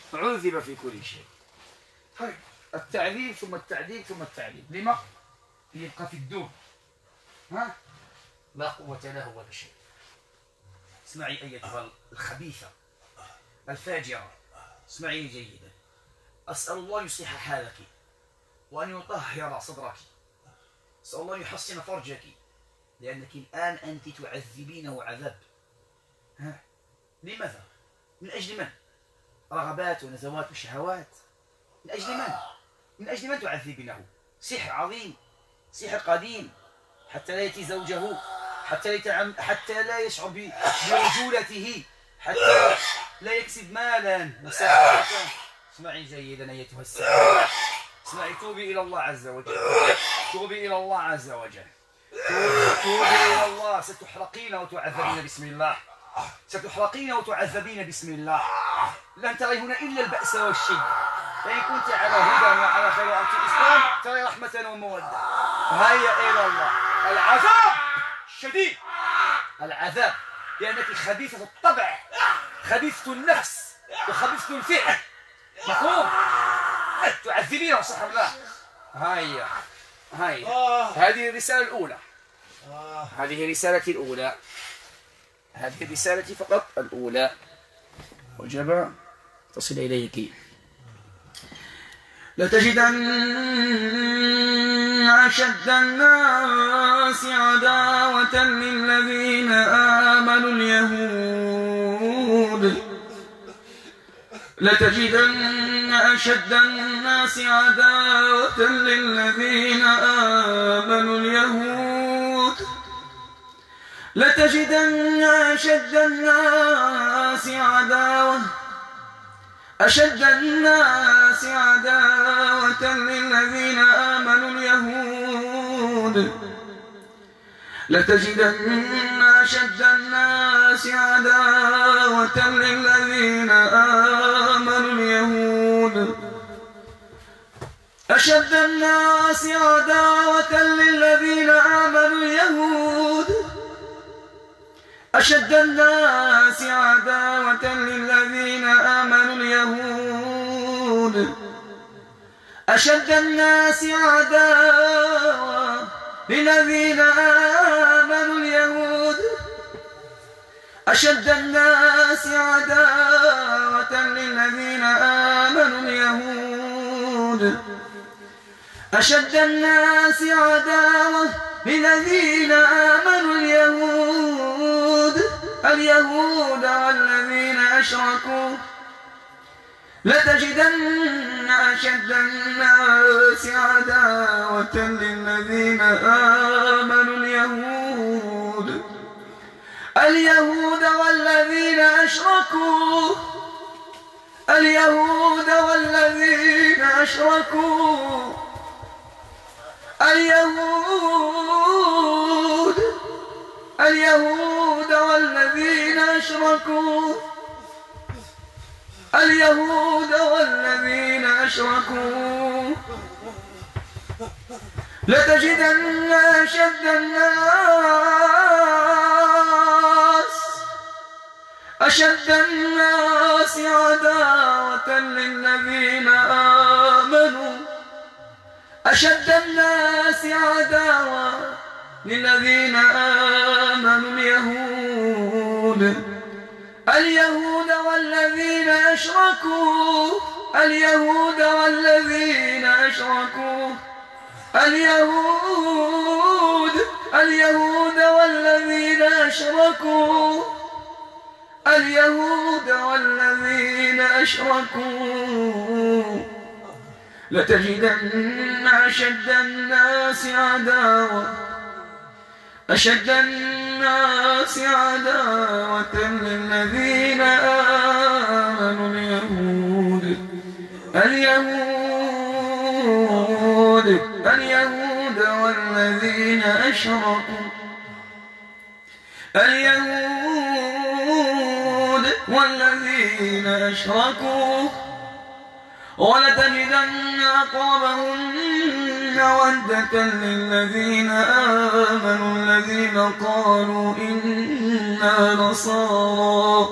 عذب في كل شيء طيب التعذيب ثم التعذيب ثم التعذيب لما؟ يبقى في الدور، ها؟ لا قوة له ولا شيء. اسمعي أيتها الخبيثة الفاجرة، اسمعي جيدا. أسأل الله يصلح حالك وأن يطهر صدرك، أسأل الله يحسن فرجك، لأنك الآن أنت تعذبينه عذاب. ها؟ لماذا؟ من أجل من؟ رغبات ونزوات وشهوات. من أجل من؟ من أجل من تعذبينه؟ سحر عظيم، سحر قديم، حتى لا يأتي زوجه، حتى لا يتعم... حتى لا يشعر ب... برجولته، حتى لا يكسب مالا وسحرة. اسمعي جيدا أيتها السحر، اسمعي، توبي إلى الله عز وجل، توبي إلى الله عز وجل، توبي إلى الله. ستحرقين وتعذبين بسم الله، ستحرقين وتعذبين بسم الله. لن تري هنا إلا البأس والشدة. فإن كنت على هدى وعلى خير وأنت الإسلام تري رحمة ومودة. هيا إلى الله. العذاب شديد، العذاب، لأنك خبيثة الطبع، خبيثة النفس وخبيثة الفعل. مفهوم؟ تعذبين وصح الله. هيا هيا، هذه الرسالة الأولى، هذه رسالتي الأولى، هذه رسالتي فقط الأولى. وجب تصل إليك. لتجدن أشد الناس عداوة للذين آمنوا اليهود، لتجدن أشد الناس عداوة للذين آمنوا اليهود، لتجدن أشد الناس عداوة أشد الناس عداوة للذين آمنوا اليهود، لتجدن أشد الناس عداوة للذين آمنوا اليهود، أشد الناس عداوة للذين آمنوا اليهود، أشد الناس عداوة للذين آمنوا اليهود، أشد الناس عداوة للذين آمنوا اليهود، أشد الناس عداوة للذين آمنوا اليهود، أشد الناس عداوة للذين آمنوا اليهود، اليهود والذين أشركوا، لتجدن أشد الناس عداوة للذين آمنوا اليهود، اليهود والذين أشركوا، اليهود والذين أشركوا، اليهود، اليهود والذين أشركوا، اليهود والذين أشركوا، لتجدن أشد الناس أشد الناس عداوة للذين آمنوا، أشد الناس عداوة للذين آمنوا اليهود، اليهود والذين أشركوا، اليهود والذين أشركوا، اليهود، اليهود والذين أشركوا، اليهود والذين أشركوا، لتجدن أشد الناس عداوة أشد الناس عداوة للذين آمنوا اليهود، اليهود، اليهود والذين أشركوا، اليهود والذين أشركوا، ولتجدن أقربهم مودة للذين آمنوا الذين قالوا إنا نصارى،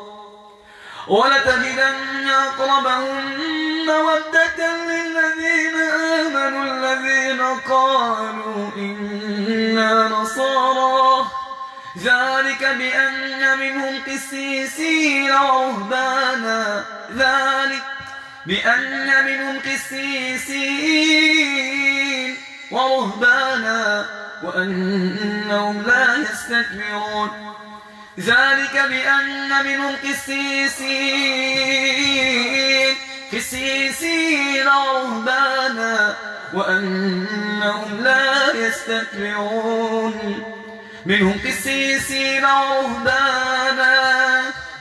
ولتجدن أقربهم مودة للذين آمنوا الذين قالوا إنا نصارى ذلك بأن منهم قسيسين ورهبانا ذلك بأن منهم قسيسين ورهبانا وأنهم لا يستكبرون ذلك بأن منهم قسيسين قسيسين ورهبانا وأنهم لا يستكبرون منهم قسيسين ورهبانا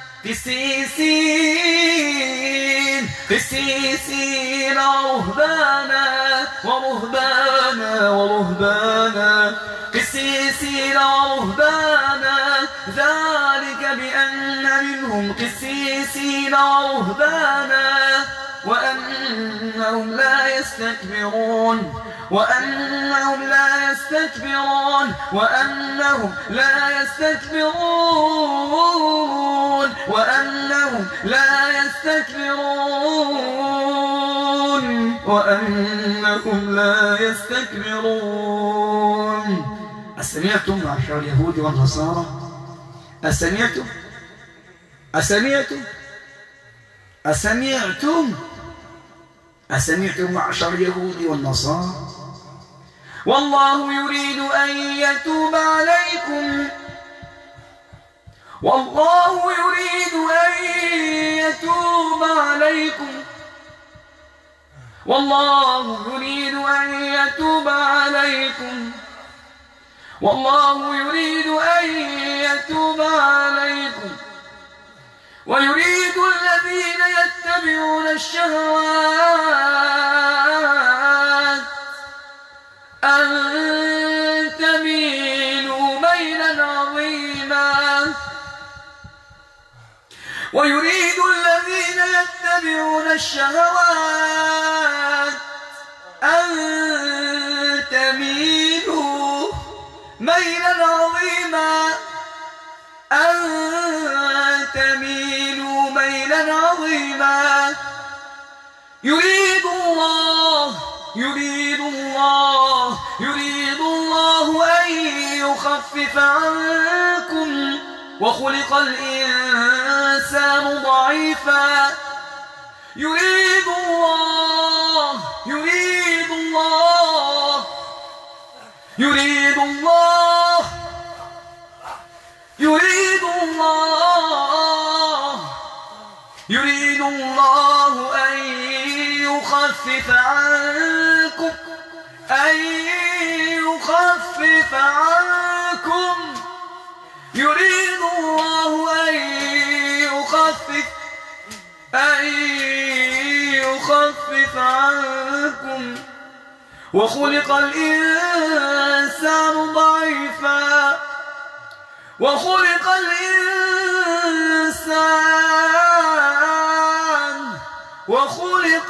قسيسين قسيسين ورهبانا ورهبانا ورهبانا قسيسين ورهبانا ذلك بأن منهم قسيسين ورهبانا وأنهم لا يستكبرون وأنهم لا يستكبرون وأنهم لا يستكبرون وأنهم لا يستكبرون وأنهم لا يستكبرون. أسمعتم معشر اليهود والنصارى؟ أسمعتم؟ أسمعتم؟ أسمعتم؟ أسمعتم معشر اليهود والنصارى؟ والله يريد أن يتوب عليكم والله يريد أن يتوب عليكم والله يريد أن يتوب عليكم والله يريد أن يتوب عليكم ويريد الذين يتبعون الشهوات أن تميلوا ميلا عظيما ويريد الذين يتبعون الشهوات أن تميلوا ميلا عظيما أن تميلوا ميلا عظيما يريد الله يريد الله يريد الله أن يخفف عنكم وخلق الإنسان ضعيفا يريد الله يريد الله يريد الله يريد الله يريد الله أن يخفف عنكم أن يخفف عنكم يريد الله أن يخفف أن يخفف عنكم وخلق الإنسان ضعيفا وخلق الإنسان وخلق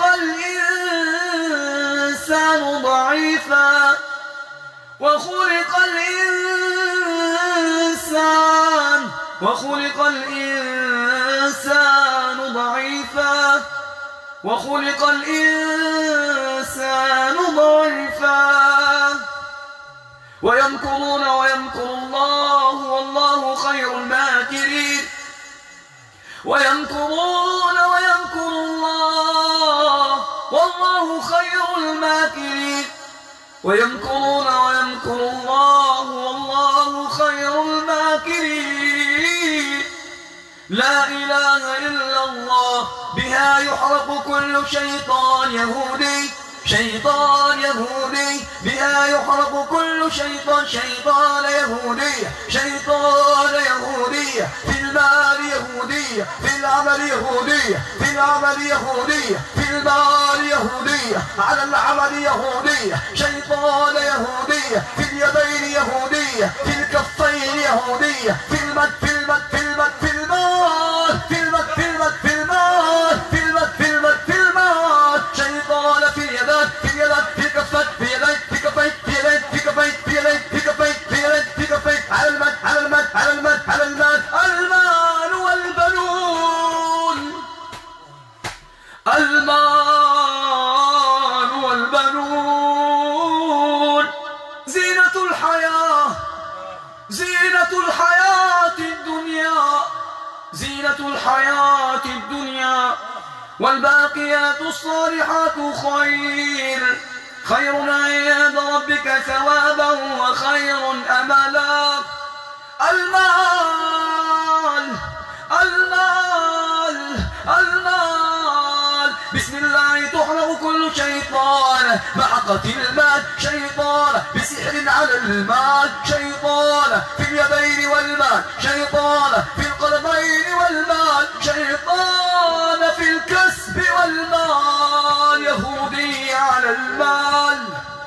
الإنسان ضعيفا وخلق الإنسان وخلق الإنسان ضعيفا وخلق الإنسان ضعيفا ويمكرون ويمكر الله والله خير الماكرين ويمكرون ويمكر الله والله خير الماكرين ويمكرون ويمكر الله والله خير الماكرين لا إله إلا الله بها يحرق كل شيطان يهودي شيطان يهودي بها يحرق كل شيطان شيطان يهودي شيطان يهودي في المال يهودي في العمل يهودي في العمل يهودي في المال يهودي على العمل يهودي شيطان يهودي في اليدين يهودي في الكفين يهودي في المد في المد في المد في المال في المد في المد في المال في المد في المد في المال شيطان في اليدات في اليدات في الكفات في يدين في كفين في يدين في كفين في يدين في كفين في يدين في كفين على المد على المد على المد على المد المال والبنون المال والبنون زينة الحياة الدنيا زينة الحياة الدنيا والباقيات الصالحات خير خير عند ربك ثوابا وخير أملا. المال المال المال بسم الله تحرق كل شيطان محقة المال شيطان بسحر على المال شيطان في اليدين والمال شيطان في القلبين والمال شيطان في الكسب والمال يهودي على المال.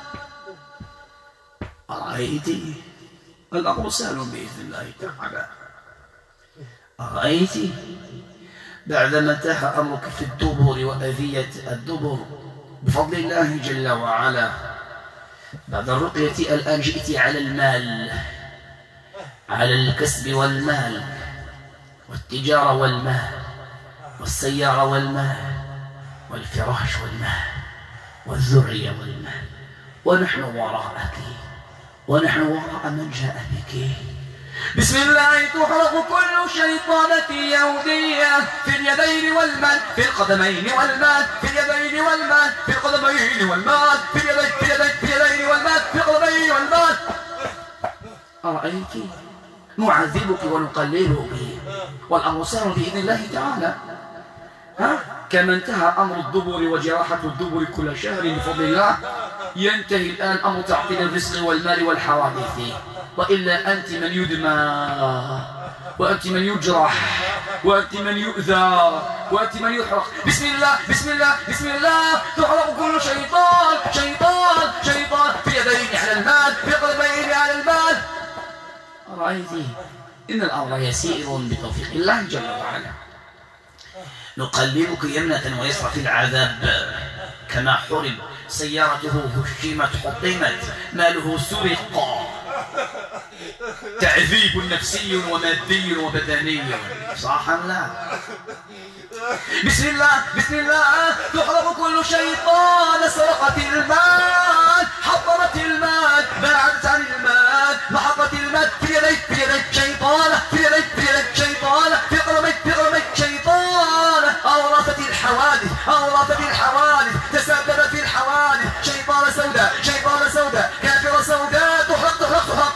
أرأيت الأمر سهل بإذن الله تعالى. أرأيت بعدما انتهى أمرك في الدبر وأذية الدبر بفضل الله جل وعلا، بعد الرقية الآن جئت على المال، على الكسب والمال والتجارة والمال والسيارة والمال والفراش والمال والذرية والمال، ونحن وراءك ونحن وراء من جاء بك. بسم الله تحرق كل شيطانة يهودية في اليدين والمال في القدمين والمال في اليدين والمال في القدمين والمال في اليدين في اليدين في اليدين والمال في القدمين والمال. أرأيت نعذبك ونقللك والأمر سهل بإذن الله تعالى. ها كما انتهى أمر الدبر وجراحة الدبر كل شهر بفضل الله، ينتهي الآن أمر تعطيل الرزق والمال والحوادث. وإلا أنت من يدمى وأنت من يجرح وأنت من يؤذى وأنت من يحرق. بسم الله بسم الله بسم الله تحرق كل شيطان شيطان شيطان في يدين على المال في قلبين على المال. أرأيت إن الأمر يسير بتوفيق الله جل وعلا. نقلبك يمنة ويسرى في العذاب كما حرم، سيارته هشمت حطمت، ماله سرق، تعذيب نفسي ومادي وبدني. صح أم لا؟ بسم الله بسم الله تحرق كل شيطان سرقت المال حطمت المال بعدت عن المال محقت المال في يديك في يديك شيطان في يديك في يديك شيطان في قلبك في قلبك شيطان أورثت الحوادث أورثت الحوادث تسبب في الحوادث شيطان سوداء شيطان سوداء كافرة سوداء تحرق تحرق تحرق.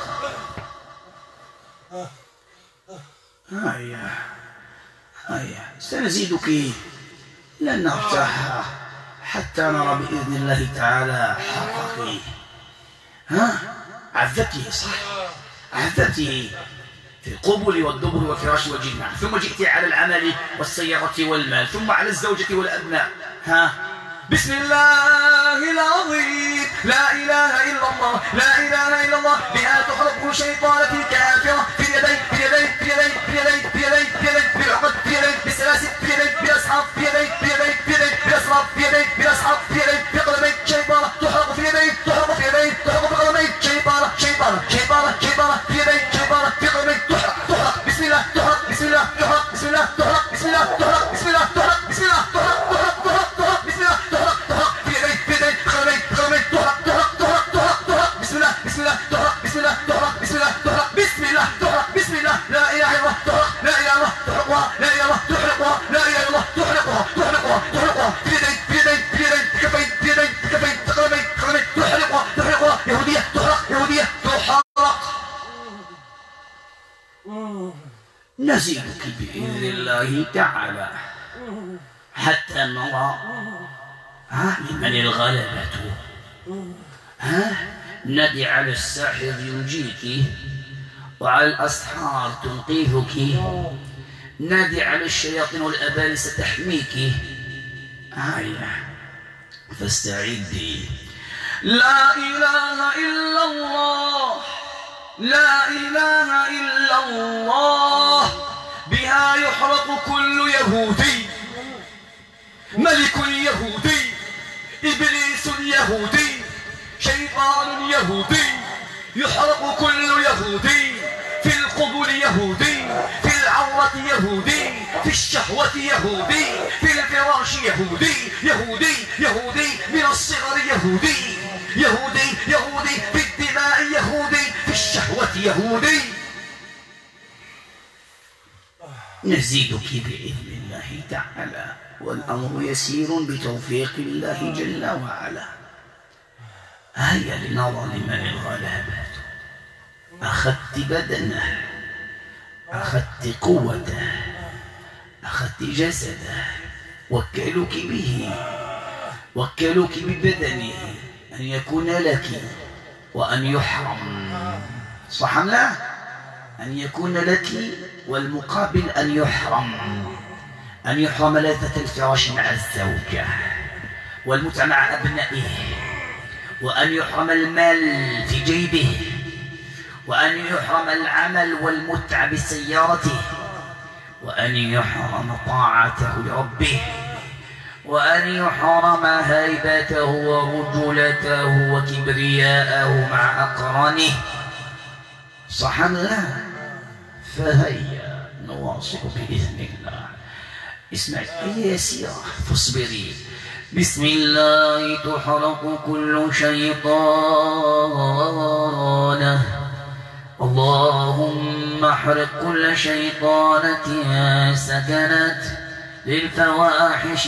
هيا هيا سنزيدك لن نرتاح حتى نرى بإذن الله تعالى حقك. ها عذبته صح، عذبته في القبل والدبر والفراش والجماع، ثم جئت على العمل والسيارة والمال، ثم على الزوجة والأبناء. ها بسم الله العظيم لا إله إلا الله لا إله إلا الله بها تحرق شيطانة الكافرة في اليدين في اليدين في اليدين في اليدين في اليدين في اليدين بالعقد في اليدين بالسلاسل في اليدين بالأصحاب في اليدين في اليدين في اليدين بالأصحاب في اليدين بالأصحاب في اليدين في قلمين شيطانة تحرق في اليدين تحرق في اليدين تحرق في قلمين شيطانة شيطانة شيطانة شيطانة في اليدين شيطانة في قلمين تحرق تحرق بسم الله تحرق بسم الله تحرق بسم الله تحرق بسم الله تحرق بسم الله تحرق بسم الله تحرق تحرق تحرق تحرق بسم الله تحرق تحرق في يدين في يدين قلمين قلمين تحرق تحرق تحرق تحرق تحرق بسم الله بسم الله تحرق بسم الله تحرق بسم الله تحرق بسم الله تحرق بسم الله لا إله إلا الله تحرق لا إله إلا الله تحرقها لا إله إلا الله تحرقها لا إله إلا الله تحرقها تحرقها تحرقها في يدين في يدين في يدين كفين في يدين كفين قلمين قلمين تحرقها تحرقها يهودية تحرق يهودية تحرق. نزيدك بإذن الله تعالى حتى نرى ها لمن الغلبة. ها نادي على الساحر ينجيك وعلى الأسحار تنقذك، نادي على الشياطين والأبالسة تحميك. هيا فاستعدي. لا إله إلا الله لا إله إلا الله بها يحرق كل يهودي، ملك يهودي إبليس يهودي شيطان يهودي يحرق كل يهودي، في القبول يهودي في العورة يهودي في الشهوة يهودي في الفراش يهودي يهودي يهودي من الصغر يهودي يهودي يهودي في الدماء يهودي في الشهوة يهودي. نزيدك بإذن الله تعالى، والأمر يسير بتوفيق الله جل وعلا. هيا لنرى لمن الغلبة. أخذت بدنه، أخذت قوته، أخذت جسده، وكلوك به، وكلوك ببدنه أن يكون لك وأن يحرم. صح أم لا؟ أن يكون لك والمقابل أن يحرم، أن يحرم لذة الفراش مع الزوجة والمتعة مع أبنائه، وأن يحرم المال في جيبه، وأن يحرم العمل والمتعة بسيارته، وأن يحرم طاعته لربه، وأن يحرم هيبته ورجولته وكبرياءه مع أقرانه. صح أم لا؟ فهيا نواصل بإذن الله. اسمعي، هي يسيرة فاصبري. بسم الله تحرق كل شيطان، اللهم احرق كل شيطانة سكنت للفواحش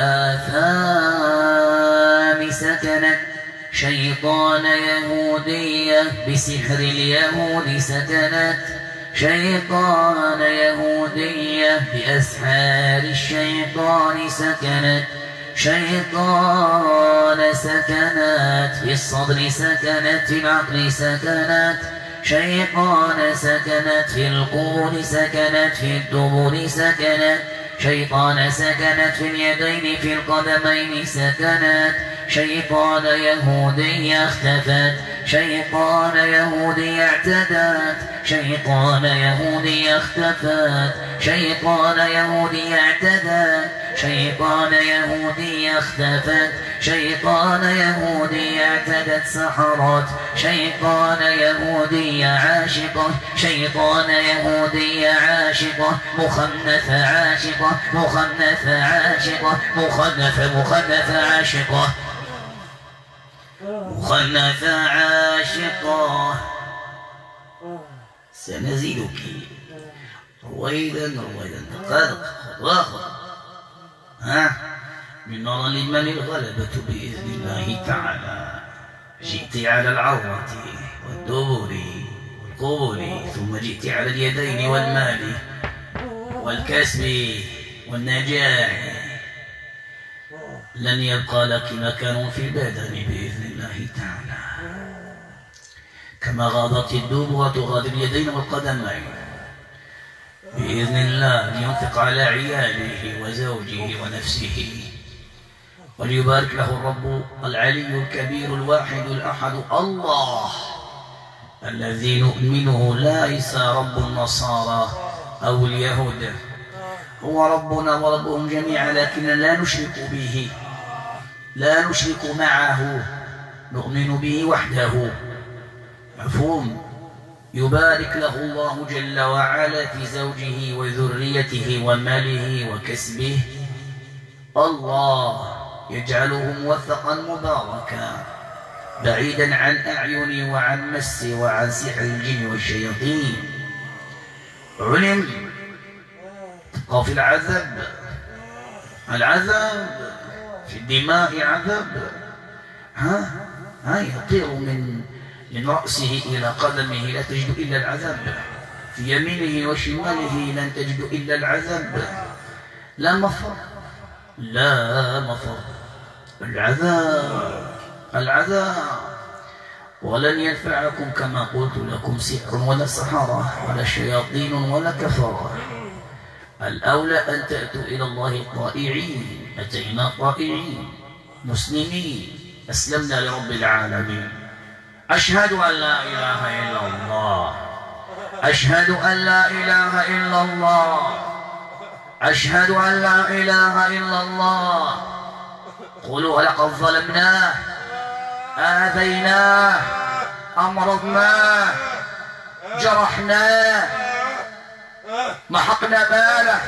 والآثام، سكنت شيطان يهودية بسحر اليهود، سكنت شيطان يهودية بأسحار الشيطان، سكنت شيطان سكنت في الصدر، سكنت في العقل، سكنت شيطان سكنت في القبور، سكنت في الدبر، سكنت شيطان سكنت في اليدين في القدمين، سكنت شيطان يهودي اختفت، شيطان يهودي اعتدت، شيطان يهودي اختفت، شيطان يهودي اعتدت، شيطان يهودي اختفت، شيطان يهودي اعتدت، سحرت شيطان يهودي عاشقة، شيطان يهودي عاشقة، مخنثة عاشقة، مخنثة عاشقة، مخنثة مخنثة عاشقة، مخنثة عاشقة. سنزيدك رويدا رويدا، دقائق واخر. ها لنرى لمن الغلبة بإذن الله تعالى. جئت على العورة والدبر والقبول، ثم جئت على اليدين والمال والكسب والنجاح. لن يبقى لك مكان في البدن بإذن الله تعالى، كما غاضت الدبر تغادر اليدين والقدمين بإذن الله، لينفق على عياله وزوجه ونفسه، وليبارك له الرب العلي الكبير الواحد الأحد الله الذي نؤمنه، ليس رب النصارى أو اليهود، هو ربنا وربهم جميعا، لكن لا نشرك به، لا نشرك معه، نؤمن به وحده. مفهوم؟ يبارك له الله جل وعلا في زوجه وذريته وماله وكسبه، الله يجعله موفقا مباركا بعيدا عن أعين وعن مس وعن سحر الجن والشياطين. علم تبقى في العذاب، العذاب في الدماء عذاب. ها ها يطير من من رأسه إلى قدمه، لا تجد إلا العذاب، في يمينه وشماله لن تجد إلا العذاب، لا مفر، لا مفر، العذاب العذاب. ولن ينفعكم كما قلت لكم سحر ولا سحرة ولا شياطين ولا كفرة. الأولى أن تأتوا إلى الله طائعين. أتينا طائعين مسلمين، أسلمنا لرب العالمين. أشهد أن لا إله إلا الله، أشهد أن لا إله إلا الله، أشهد أن لا إله إلا الله. قولوا لقد ظلمناه، آذيناه، أمرضناه، جرحناه، محقنا باله.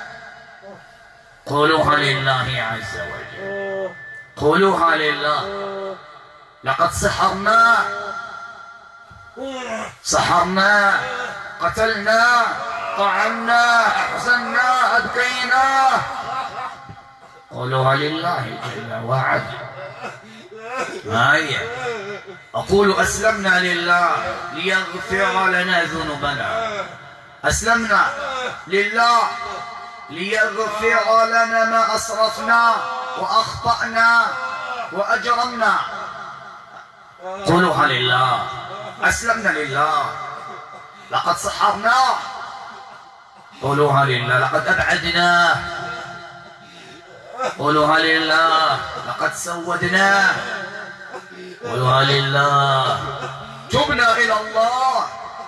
قولوها لله عز وجل، قولوها لله. لقد سحرناه، سحرناه، قتلناه، طعمناه أحسناه أبقيناه. قولوها لله جل وعلا. هيا أقول أسلمنا لله ليغفر لنا ذنوبنا. أسلمنا لله ليغفر لنا ما أسرفنا وأخطأنا وأجرمنا. قولوها لله. أسلمنا لله لقد سحرناه. قولوها لله لقد أبعدناه. قولوها لله لقد سودناه. قولوها لله تبنا إلى الله.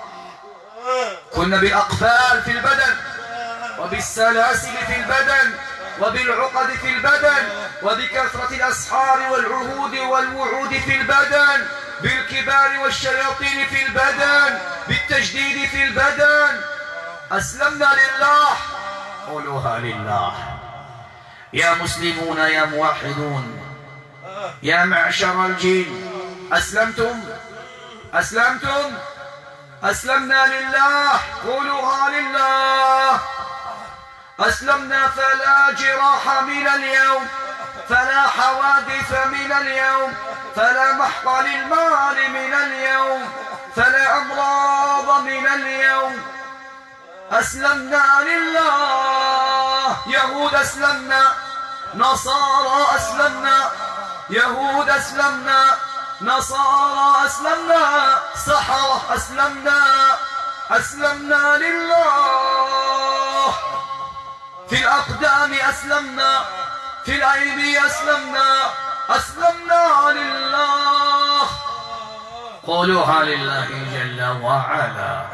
كنا بالأقفال في البدن وبالسلاسل في البدن وبالعقد في البدن وبكثرة الأسحار والعهود والوعود في البدن، بالكبار والشياطين في البدن، بالتجديد في البدن. أسلمنا لله. قولوها لله. يا مسلمون يا موحدون يا معشر الجن، أسلمتم؟ أسلمتم؟ أسلمنا لله. قولوها لله. أسلمنا فلا جراح من اليوم، فلا حوادث من اليوم، فلا محق للمال من اليوم، فلا أمراض من اليوم. أسلمنا لله. يهود أسلمنا، نصارى أسلمنا، يهود أسلمنا، نصارى أسلمنا، سحرة أسلمنا. أسلمنا لله. في الأقدام أسلمنا، في الأيدي أسلمنا. أسلمنا لله. قولوها لله جل وعلا.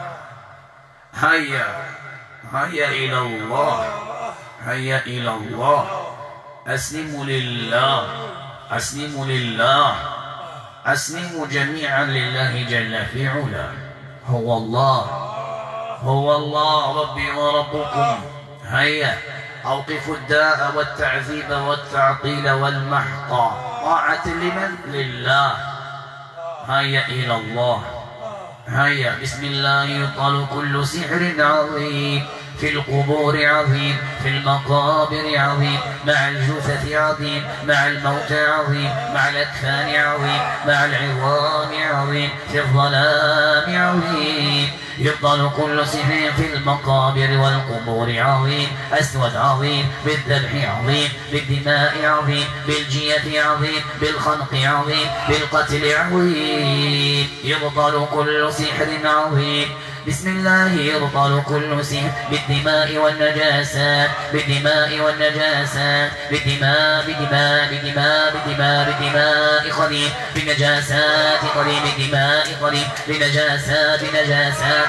هيا هيا إلى الله، هيا إلى الله. أسلموا لله، أسلموا لله، أسلموا جميعا لله جل في علاه. هو الله، هو الله ربي وربكم. هيا أوقفوا الداء والتعذيب والتعطيل والمحق. طاعة لمن؟ لله. هيا إلى الله. هيا بسم الله يطال كل سحر عظيم، في القبور عظيم، في المقابر عظيم، مع الجثث عظيم، مع الموت عظيم، مع الأكفان عظيم، مع العظام عظيم، في الظلام عظيم. يبطل كل سحر في المقابر والقبور عظيم، أسود عظيم، بالذبح عظيم، بالدماء عظيم، بالجية عظيم، بالخنق عظيم، بالقتل عظيم. يبطل كل سحر عظيم. بسم الله يبطل كل سحر بالدماء والنجاسات، بالدماء والنجاسات، بالدماء بدماء بدماء بدماء بدماء قديم، بنجاسات قديم، بدماء قديم، بنجاسات بنجاسات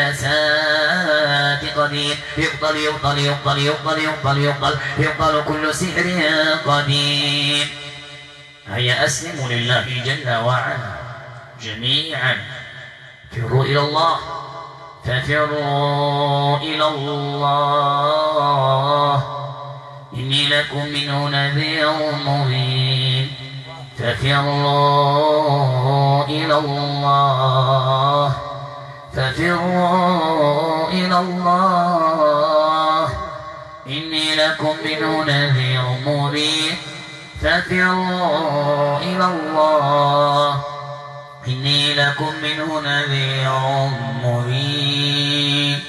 بنجاسات قديم. يبطل يبطل يبطل يبطل يبطل يبطل يبطل كل سحر قديم. هيا أسلموا لله جل وعلا جميعا. فروا إلى الله، ففروا إلى الله إني لكم منه نذير مبين. ففروا إلى الله، ففروا إلى الله إني لكم منه نذير مبين. ففروا إلى الله إني لكم منه نذير مبين.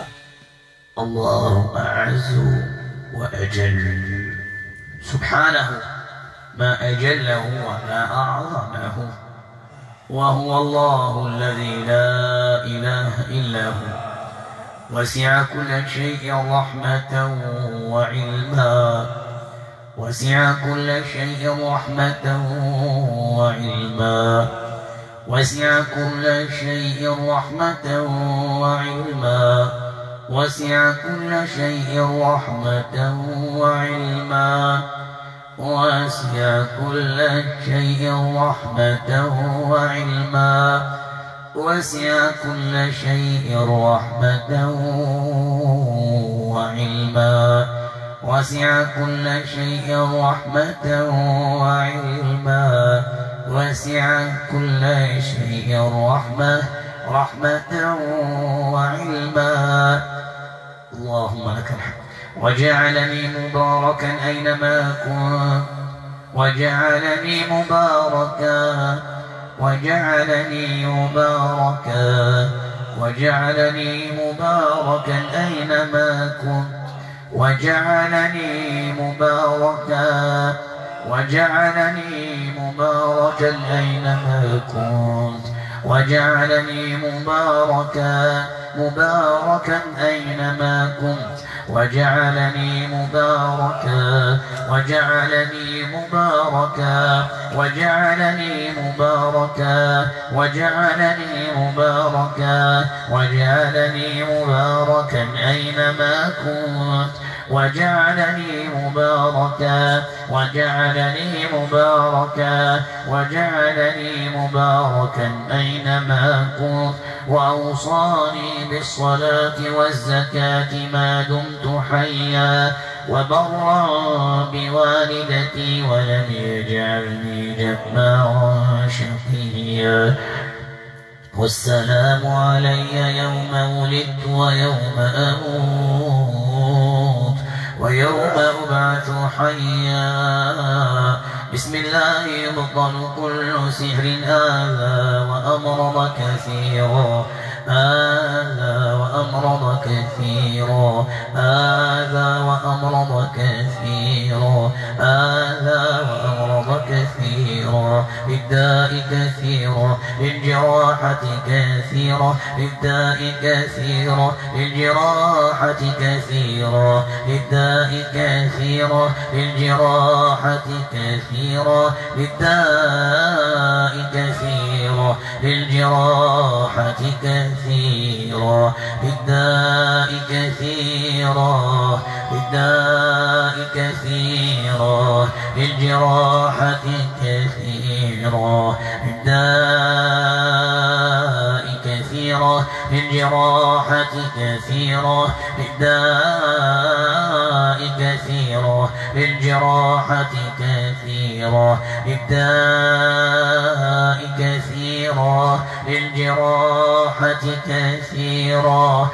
الله أعز وأجل سبحانه، ما أجله وما أعظمه. وهو الله الذي لا إله إلا هو، وسع كل شيء رحمة وعلما، وسع كل شيء رحمة وعلما، وسع كل شيء رحمة وعلما، وسع كل شيء رحمة وعلما، وسع كل شيء رحمة وعلما، وسع كل شيء رحمة وعلما، وسع كل شيء رحمة وعلما، وسع كل شيء رحمة رحمة وعلما. اللهم لك الحمد. وجعلني مباركا أينما كنت وجعلني مباركا وجعلني مباركا وجعلني مباركا أينما كنت وجعلني مباركا وجعلني مباركا أينما كنت وجعلني مباركا مباركا أينما كنت وجعلني مباركا وجعلني مباركا وجعلني مباركا وجعلني مباركا وجعلني مباركا أينما كنت وجعلني مباركا وجعلني مباركا وجعلني مباركا أينما كنت وأوصاني بالصلاة والزكاة ما دمت حيا وبرا بوالدتي ولم يجعلني جبارا شقيا. والسلام علي يوم ولدت ويوم أموت ويوم أبعث حيا. بسم الله يبطل كل سحر آذى وأمرض كثيرا آذى وأمرض كثيرا آذى وأمرض كثيرا آذى وأمرض كثيرا للداء كثيرا للجراحة كثيرا للداء كثيرا للجراحة كثيرا للداء كثيرا للجراحة كثيرا للداء كثيرا للجراحة كثيرا للداء كثيرا للداء كثيرا للجراحة كثيرا للداء كثيرا للجراحة كثيرا للداء كثيرا للجراحة كثيرا للداء كثيرا للجراحة كثيرا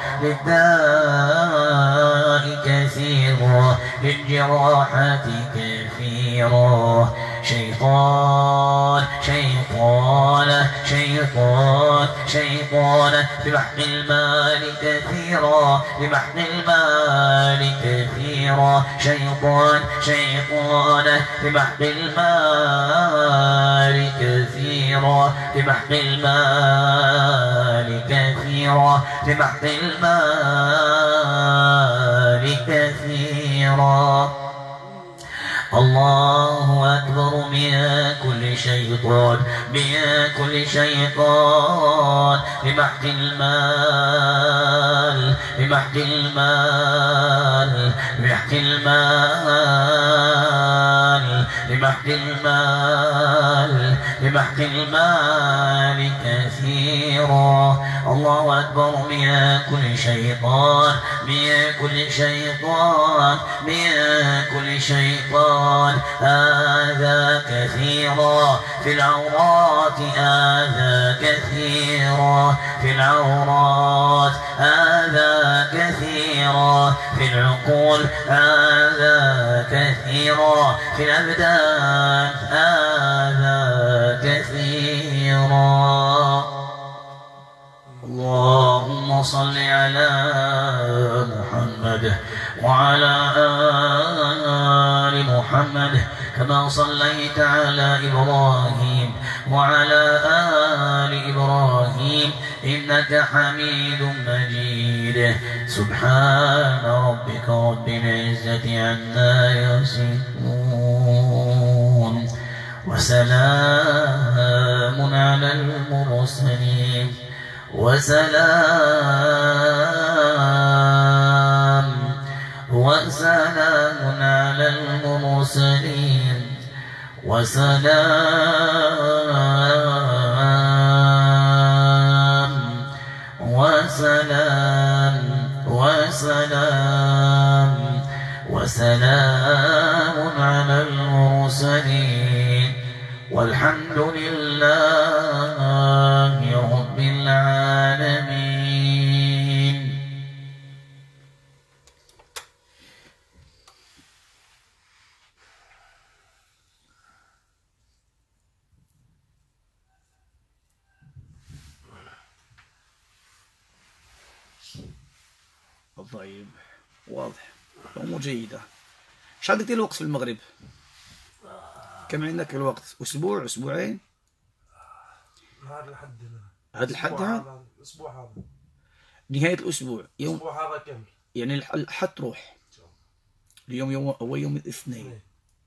للداء كثيرا للجراحة كثيرا. شيطان شيطان شيطان شيطان بمحق المال كثيرا بمحق المال كثيرا. شيطان شيطان بمحق المال كثيرا بمحق المال كثيرا بمحق المال كثيرا. الله أكبر من كل شيطان من كل شيطان بمحق المال بمحق المال بمحق المال بمحق المال بمحق المال كثيرا. الله أكبر من كل شيطان من كل شيطان من كل شيطان آذى كثيرا في العورات آذى كثيرا في العورات آذى كثيرا في العقول آذى كثيرا في الأبدان آذى كثيرا. اللهم صل على محمد وعلى آل محمد كما صليت على إبراهيم وعلى آل إبراهيم إنك حميد مجيد. سبحان ربك رب العزة عما يصفون وسلام على المرسلين وسلام وسلام على المرسلين وسلام وسلام وسلام وسلام على المرسلين والحمد لله رب العالمين. طيب واضح، الأمور جيدة. ايش عندك دير الوقت في المغرب؟ كم عندك الوقت؟ أسبوع أسبوعين؟ نهار الحد هذا الحد هذا؟ الأسبوع هذا نهاية الأسبوع يوم الأسبوع هذا كامل، يعني الأحد تروح. اليوم يوم هو يوم الاثنين.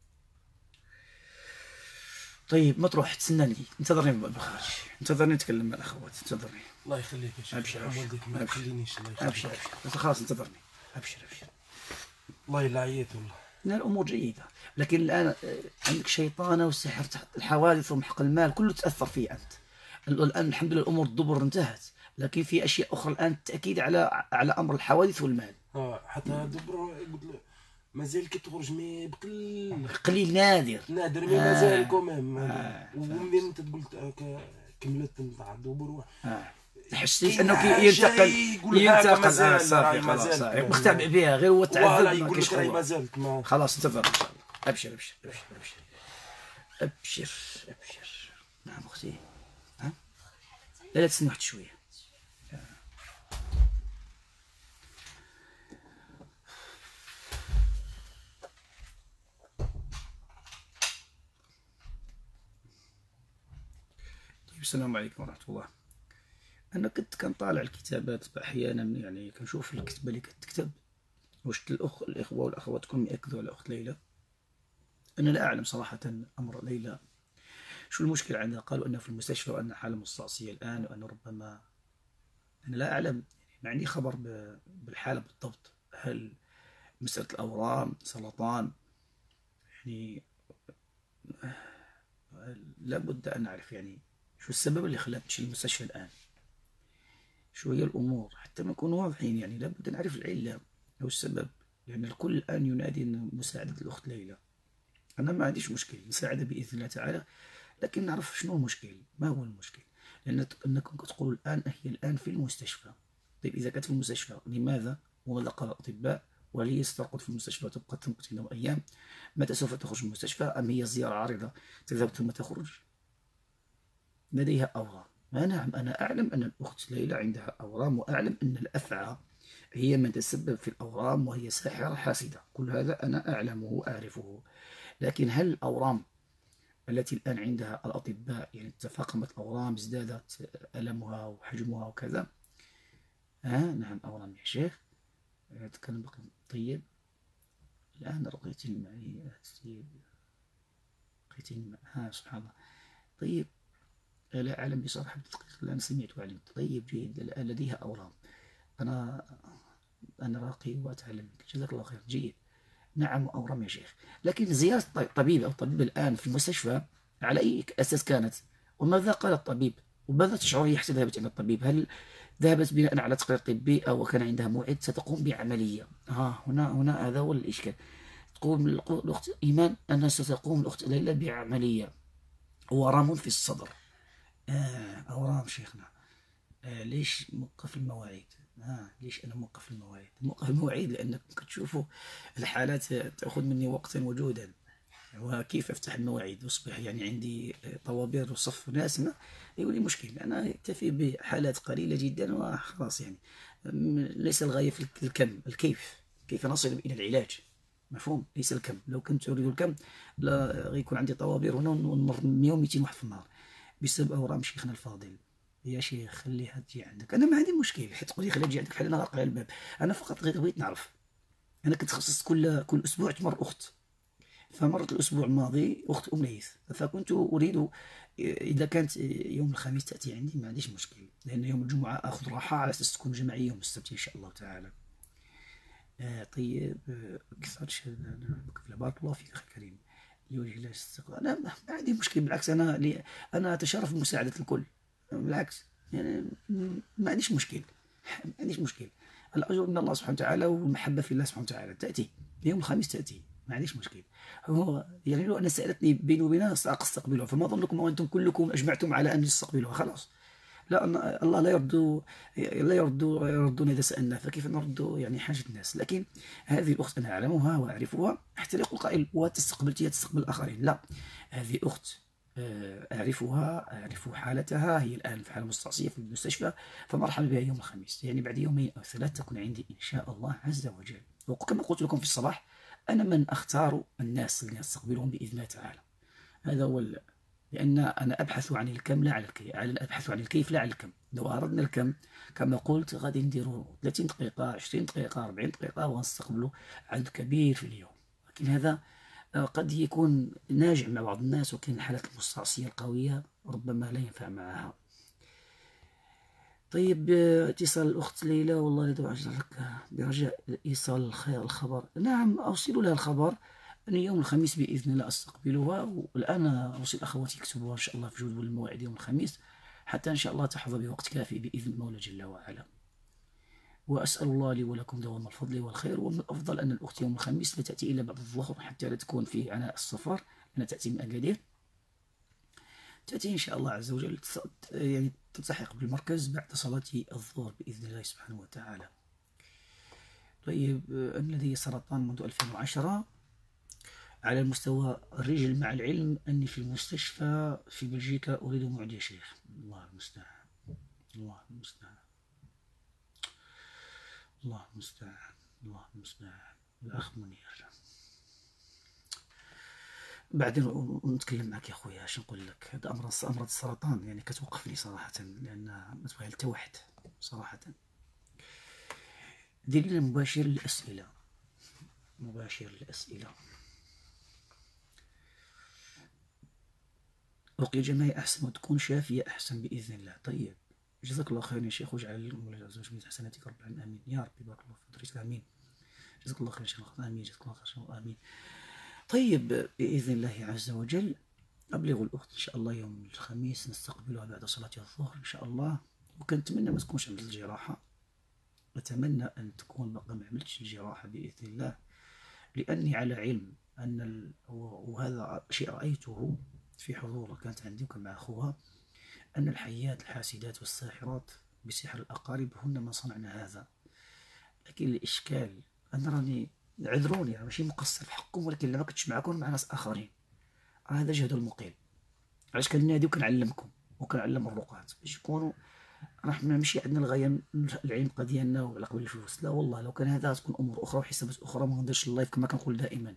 طيب ما تروح تسناني، انتظرني بالخارج، انتظرني نتكلم مع الأخوات، انتظرني. الله يخليك يا شيخ. أبشر أبشر والديك ما تخلينيش. الله يخليك. أبشر أبشر خلاص انتظرني. أبشر أبشر. والله إلا عييت والله. لا الأمور جيدة، لكن الآن عندك شيطانة والسحر، الحوادث ومحق المال كله تأثر فيه أنت. الآن الحمد لله الأمور الدبر انتهت، لكن في أشياء أخرى الآن التأكيد على على أمر الحوادث والمال. اه حتى دبر قلت له مازال كتخرج مي بقل قليل نادر نادر مي مازال كوميم. ومنين انت تقول كملت نتاع دبر آه. حسيت انه ينتقل ينتقل اه صافي خلاص مختبئ بها غير هو تعذب يقول لك راهي مازالت ما خلاص انتظر ان شاء الله. ابشر ابشر ابشر ابشر ابشر ابشر. نعم اختي. ها لا لا تستنى واحد شويه. السلام عليكم ورحمة الله. أنا كنت كنطالع الكتابات أحيانا، يعني كنشوف الكتبة اللي كتكتب، واش الأخ الإخوة والأخوات كلهم يأكدوا على أخت ليلى. أنا لا أعلم صراحة أمر ليلى شو المشكلة عندها. قالوا أنها في المستشفى وأن حالة مستعصية الآن، وأن ربما أنا لا أعلم، ما عندي خبر بالحالة بالضبط. هل مسألة الأورام سرطان؟ يعني لابد أن نعرف يعني شو السبب اللي خلاها تمشي للمستشفى الآن، شو هي الأمور حتى نكون واضحين. يعني لابد نعرف العلة أو السبب، لأن الكل الآن ينادي مساعدة الأخت ليلى. أنا ما عنديش مشكل نساعدها بإذن الله تعالى، لكن نعرف شنو المشكل، ما هو المشكل. لأن أنكم كتقولوا الآن هي الآن في المستشفى. طيب إذا كانت في المستشفى لماذا وماذا قال الأطباء؟ وهل هي سترقد في المستشفى وتبقى تنقذ يوم أيام؟ متى سوف تخرج من المستشفى؟ أم هي زيارة عارضة تذهب ثم تخرج؟ لديها أورام. نعم أنا أعلم أن الأخت ليلى عندها أورام، وأعلم أن الأفعى هي من تسبب في الأورام وهي ساحرة حاسدة. كل هذا أنا أعلمه وأعرفه، لكن هل الأورام التي الآن عندها الأطباء يعني تفاقمت الأورام، ازدادت ألمها وحجمها وكذا؟ آه نعم أورام يا شيخ. تكلم بقي طيب. الآن رقيت الماء رقيت الماء. ها سبحان الله. طيب لا أعلم بصراحة بالتدقيق، الآن سمعت وعلمت. طيب جيد. الآن لديها أورام. أنا أنا راقي وأتعلم منك، جزاك الله خير. جيد. نعم أورام يا شيخ، لكن زيارة طبيب أو طبيب الآن في المستشفى على أي أساس كانت؟ وماذا قال الطبيب؟ وماذا تشعر هي حتى ذهبت إلى الطبيب؟ هل ذهبت بناء على تقرير طبي أو كان عندها موعد ستقوم بعملية؟ ها هنا هنا هذا هو الإشكال. تقوم الأخت إيمان أنها ستقوم الأخت ليلى بعملية، ورم في الصدر. آه أورام شيخنا. آه ليش موقف المواعيد؟ آه ليش أنا موقف المواعيد؟ موقف المواعيد لأنكم كتشوفوا الحالات تأخذ مني وقتا وجودا، وكيف أفتح المواعيد؟ أصبح يعني عندي طوابير وصف ناس، ما يقول لي مشكل. أنا أكتفي بحالات قليلة جدا وخلاص. يعني ليس الغاية في الكم، الكيف، كيف نصل إلى العلاج. مفهوم؟ ليس الكم. لو كنت أريد الكم لا يكون عندي طوابير هنا ونمر مئة ومئتين واحد في النهار بسبب أورام شيخنا الفاضل. يا شيخ خليها تجي عندك، أنا ما عندي مشكل. حيت تقول لي خليها تجي عندك حل أنا غلق على الباب. أنا فقط غير بغيت نعرف. أنا كنت خصصت كل كل أسبوع تمر أخت، فمرت الأسبوع الماضي أخت أم ليث، فكنت أريد إذا كانت يوم الخميس تأتي عندي ما عنديش مشكل، لأن يوم الجمعة أخذ راحة على أساس تكون جمعية يوم السبت إن شاء الله تعالى. آه طيب كثر بارك الله فيك أخي الكريم لوجه الله استقبال. أنا ما عندي مشكل، بالعكس أنا لي أنا أتشرف بمساعدة الكل، بالعكس يعني ما عنديش مشكل، ما عنديش مشكل. الأجر من الله سبحانه وتعالى والمحبة في الله سبحانه وتعالى. تأتي يوم الخميس تأتي ما عنديش مشكل. هو يعني لو أنا سألتني بيني وبينها سأستقبلها، فما ظنكم وأنتم كلكم أجمعتم على أن تستقبلوها؟ خلاص لا، الله لا يرد لا يرد يردون إذا سألنا، فكيف نرد يعني حاجة الناس؟ لكن هذه الأخت أنا أعلمها وأعرفها، حتى لا يقول قائل وتستقبلتها تستقبل الآخرين. لا، هذه أخت أعرفها، أعرف حالتها، هي الآن في حالة مستعصية في المستشفى، فمرحبا بها يوم الخميس، يعني بعد يومين أو ثلاث تكون عندي إن شاء الله عز وجل. وكما قلت لكم في الصباح، أنا من أختار الناس اللي أستقبلهم بإذن الله تعالى. هذا هو، لأن أنا أبحث عن الكم لا على الكيف، أبحث عن الكيف لا على الكم. لو أردنا الكم كما قلت غادي نديروا ثلاثين دقيقة، عشرين دقيقة، أربعين دقيقة ونستقبلوا عدد كبير في اليوم. لكن هذا قد يكون ناجع مع بعض الناس، وكاين الحالات المستعصية القوية ربما لا ينفع معها. طيب، اتصال الأخت ليلى، والله لا لك برجاء إيصال الخير الخبر. نعم، أوصل لها الخبر أن يوم الخميس بإذن الله أستقبلها، والآن أوصل أخواتي يكتبوها إن شاء الله في جدول الموعد يوم الخميس، حتى إن شاء الله تحظى بوقت كافي بإذن المولى جل وعلا. وأسأل الله لي ولكم دوام الفضل والخير. ومن الأفضل أن الأخت يوم الخميس لا تأتي إلا بعد الظهر، حتى لا تكون في عناء السفر، أنا تأتي من أكادير، تأتي إن شاء الله عز وجل يعني تلتحق بالمركز بعد صلاة الظهر بإذن الله سبحانه وتعالى. طيب، أنا لدي سرطان منذ ألفين وعشرة على المستوى الرجل، مع العلم أني في المستشفى في بلجيكا أريد معد يا شيخ. الله المستعان، الله المستعان، الله المستعان، الله المستعان. الأخ منير، بعدين نتكلم معك يا خويا. اش نقول لك، هذا امراض امراض السرطان يعني كتوقفني صراحه، لان ما تبغي حتى واحد صراحه. دير لنا مباشر للاسئله، مباشر للاسئله. رقية جماعي احسن وتكون شافيه احسن باذن الله. طيب، جزاك الله خير يا شيخ، واجعل المولى عز وجل من حسناتك رب العالمين، امين يا ربي. بارك الله في درجتك، امين. جزاك الله خير يا شيخ، امين. جزاك الله خير، امين. طيب، بإذن الله عز وجل أبلغ الأخت إن شاء الله يوم الخميس نستقبلها بعد صلاة الظهر إن شاء الله. وكنتمنى ما تكونش عملت الجراحة، أتمنى أن تكون بقى ما عملتش الجراحة بإذن الله، لأني على علم أن ال... وهذا شيء رأيته في حضور كانت عندي وكان مع أخوها، أن الحيات الحاسدات والساحرات بسحر الأقارب هن ما صنعنا هذا. لكن الإشكال أنا راني، عذروني، أنا ماشي مقصر في حقكم، ولكن لما كنتش معكم مع ناس آخرين، هذا جهد المقيم. علاش كنادي وكنعلمكم وكنعلم الرقعات باش يكونوا، راه ماشي عندنا الغاية العلم ديالنا وعلى قبل الفلوس، لا والله. لو كان هذا تكون أمور أخرى وحسابات أخرى، ما نديرش اللايف كما كنقول دائما.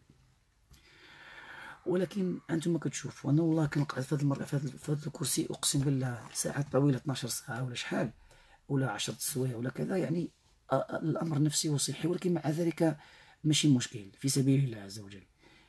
ولكن أنتم ما كتشوفوا، أنا والله كنقعد في هذا المر... في هذا الكرسي أقسم بالله ساعات طويلة، اثناش ساعة ولا شحال، ولا عشرة سوايع ولا كذا، يعني الأمر نفسي وصحي، ولكن مع ذلك ماشي مشكل في سبيل الله عز وجل.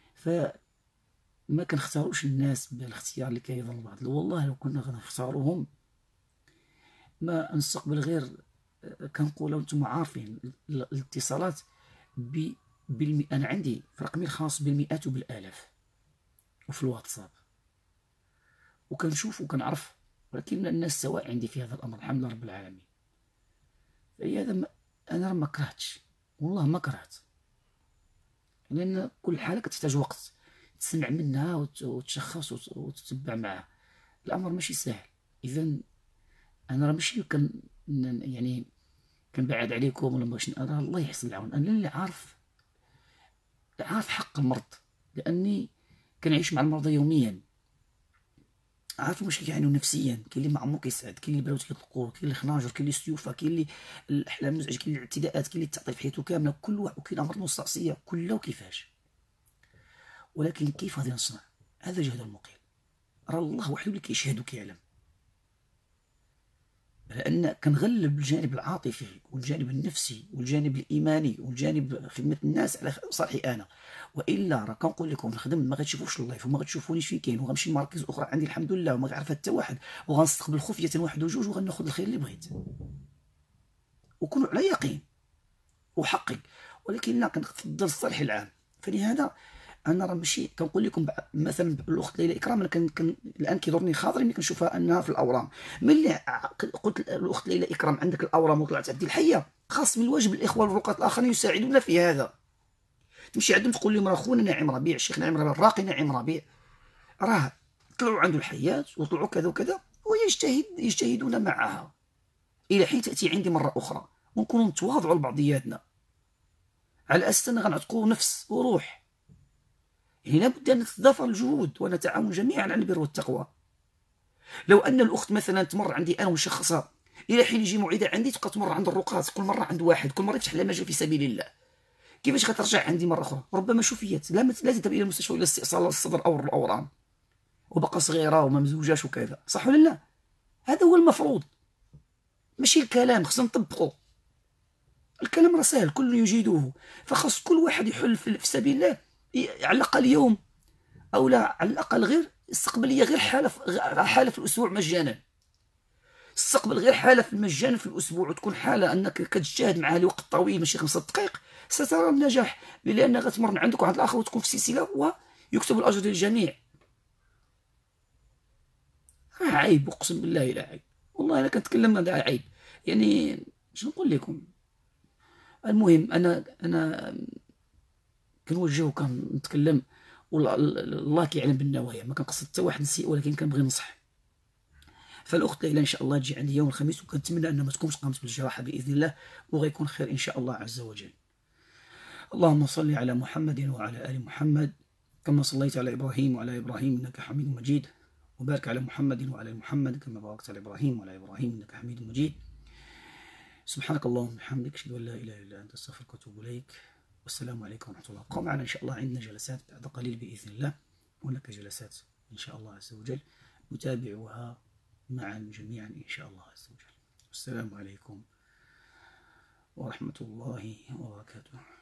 فما كنختاروش الناس بالاختيار اللي كيظن البعض، والله لو كنا غنختاروهم ما نستقبل غير، كنقولوا انتم عارفين الاتصالات ب بالمئة. انا عندي في رقمي الخاص بالمئات وبالالاف وفي الواتساب، وكنشوف وكنعرف، ولكن الناس سواء عندي في هذا الامر الحمد لله رب العالمين. فهذا انا ما كرهتش، والله ما كرهت، لأن كل حالة كتحتاج وقت تسمع منها وتشخص وتتبع معها، الأمر ماشي سهل. إذا أنا راه ماشي كان يعني كنبعد عليكم ولا مبغيش، أنا الله يحسن العون، أنا اللي عارف عارف حق المرض، لأني كنعيش مع المرضى يوميا، عارف واش كيعانيو نفسيا. كاين اللي ما عمرو كيسعد، كاين اللي بلاو كيطلقوه، كاين اللي خناجر، كاين اللي سيوفه، كاين اللي الاحلام المزعجه، كاين اللي الاعتداءات، كاين اللي التعطيل في حياته كامله، كل واحد، وكاين امراض مستعصيه كله وكيفاش. ولكن كيف غادي نصنع؟ هذا جهد المقيم، راه الله وحده اللي كيشهد وكيعلم. لان كنغلب الجانب العاطفي والجانب النفسي والجانب الايماني والجانب خدمه الناس على صالحي انا، والا راه كنقول لكم نخدم ما غتشوفوش اللايف وما غتشوفونيش فين كاين، وغنمشي لمراكز اخرى عندي الحمد لله وما كنعرف حتى واحد، وغنستقبل خفيه واحد وجوج وغناخذ الخير اللي بغيت، وكونوا على يقين وحقي. ولكن لا، كنفضل الصالح العام. فلهذا انا راه ماشي كنقول لكم مثلا الاخت ليلى اكرام، انا كان كان الان كيضرني خاطري ملي كنشوفها انها في الاورام. ملي قلت الاخت ليلى اكرام عندك الاورام وطلعت عندي الحيه، خاص من الواجب الاخوه والرقاة الاخرين يساعدونا في هذا. تمشي عندهم تقول لهم راه خونا ناعم ربيع، الشيخ ناعم ربيع، الراقي ناعم ربيع، راه طلعوا عنده الحيات وطلعوا كذا وكذا، ويجتهد يجتهدون معها الى حين تاتي عندي مره اخرى، ونكونوا نتواضعوا لبعضياتنا على اساس ان غنعتقوا نفس وروح. يعني لابد أن نتضافر الجهود ونتعاون جميعا على البر والتقوى. لو أن الأخت مثلا تمر عندي أنا ونشخصها، إلى حين يجي موعدة عندي تبقى تمر عند الرقاة كل مرة عند واحد، كل مرة يفتح لها مجال في سبيل الله، كيفاش غترجع عندي مرة أخرى؟ ربما شفيت، لا لا تذهب إلى المستشفى إلى استئصال الصدر أو الأورام، وبقى صغيرة وما مزوجاش وكذا، صح ولا لا؟ هذا هو المفروض، ماشي الكلام، خصنا نطبقه. الكلام راه سهل كل يجيدوه، فخص كل واحد يحل في سبيل الله، على الأقل يوم أو لا، على الأقل غير استقبل لي غير حالة حالة في الأسبوع مجانا. استقبل غير حالة في المجان في الأسبوع، وتكون حالة أنك كتجتهد معها لوقت طويل ماشي خمسة دقائق، سترى النجاح، لأن غتمر من عندك واحد الآخر وتكون في سلسلة ويكتب الأجر للجميع. عيب، أقسم بالله لا عيب، والله أنا كنتكلم هذا عيب. يعني شنو نقول لكم؟ المهم أنا أنا كنوجه وكنتكلم، والله كيعلم بالنوايا، ما كنقصد حتى واحد نسيء، ولكن كنبغي نصح. فالاخت ليلى ان شاء الله تجي عندي يوم الخميس، وكنتمنى انها ما تكونش قامت بالجراحه باذن الله، وغيكون خير ان شاء الله عز وجل. اللهم صل على محمد وعلى ال محمد كما صليت على ابراهيم وعلى ابراهيم انك حميد مجيد، وبارك على محمد وعلى ال محمد كما باركت على ابراهيم وعلى ابراهيم انك حميد مجيد. سبحانك اللهم وبحمدك، اشهد ان لا اله الا انت، استغفرك واتوب اليك، والسلام عليكم ورحمه الله. بقوا معنا ان شاء الله، عندنا جلسات بعد قليل باذن الله، هناك جلسات ان شاء الله عز وجل نتابعها معا جميعا إن شاء الله عز وجل. والسلام عليكم ورحمة الله وبركاته.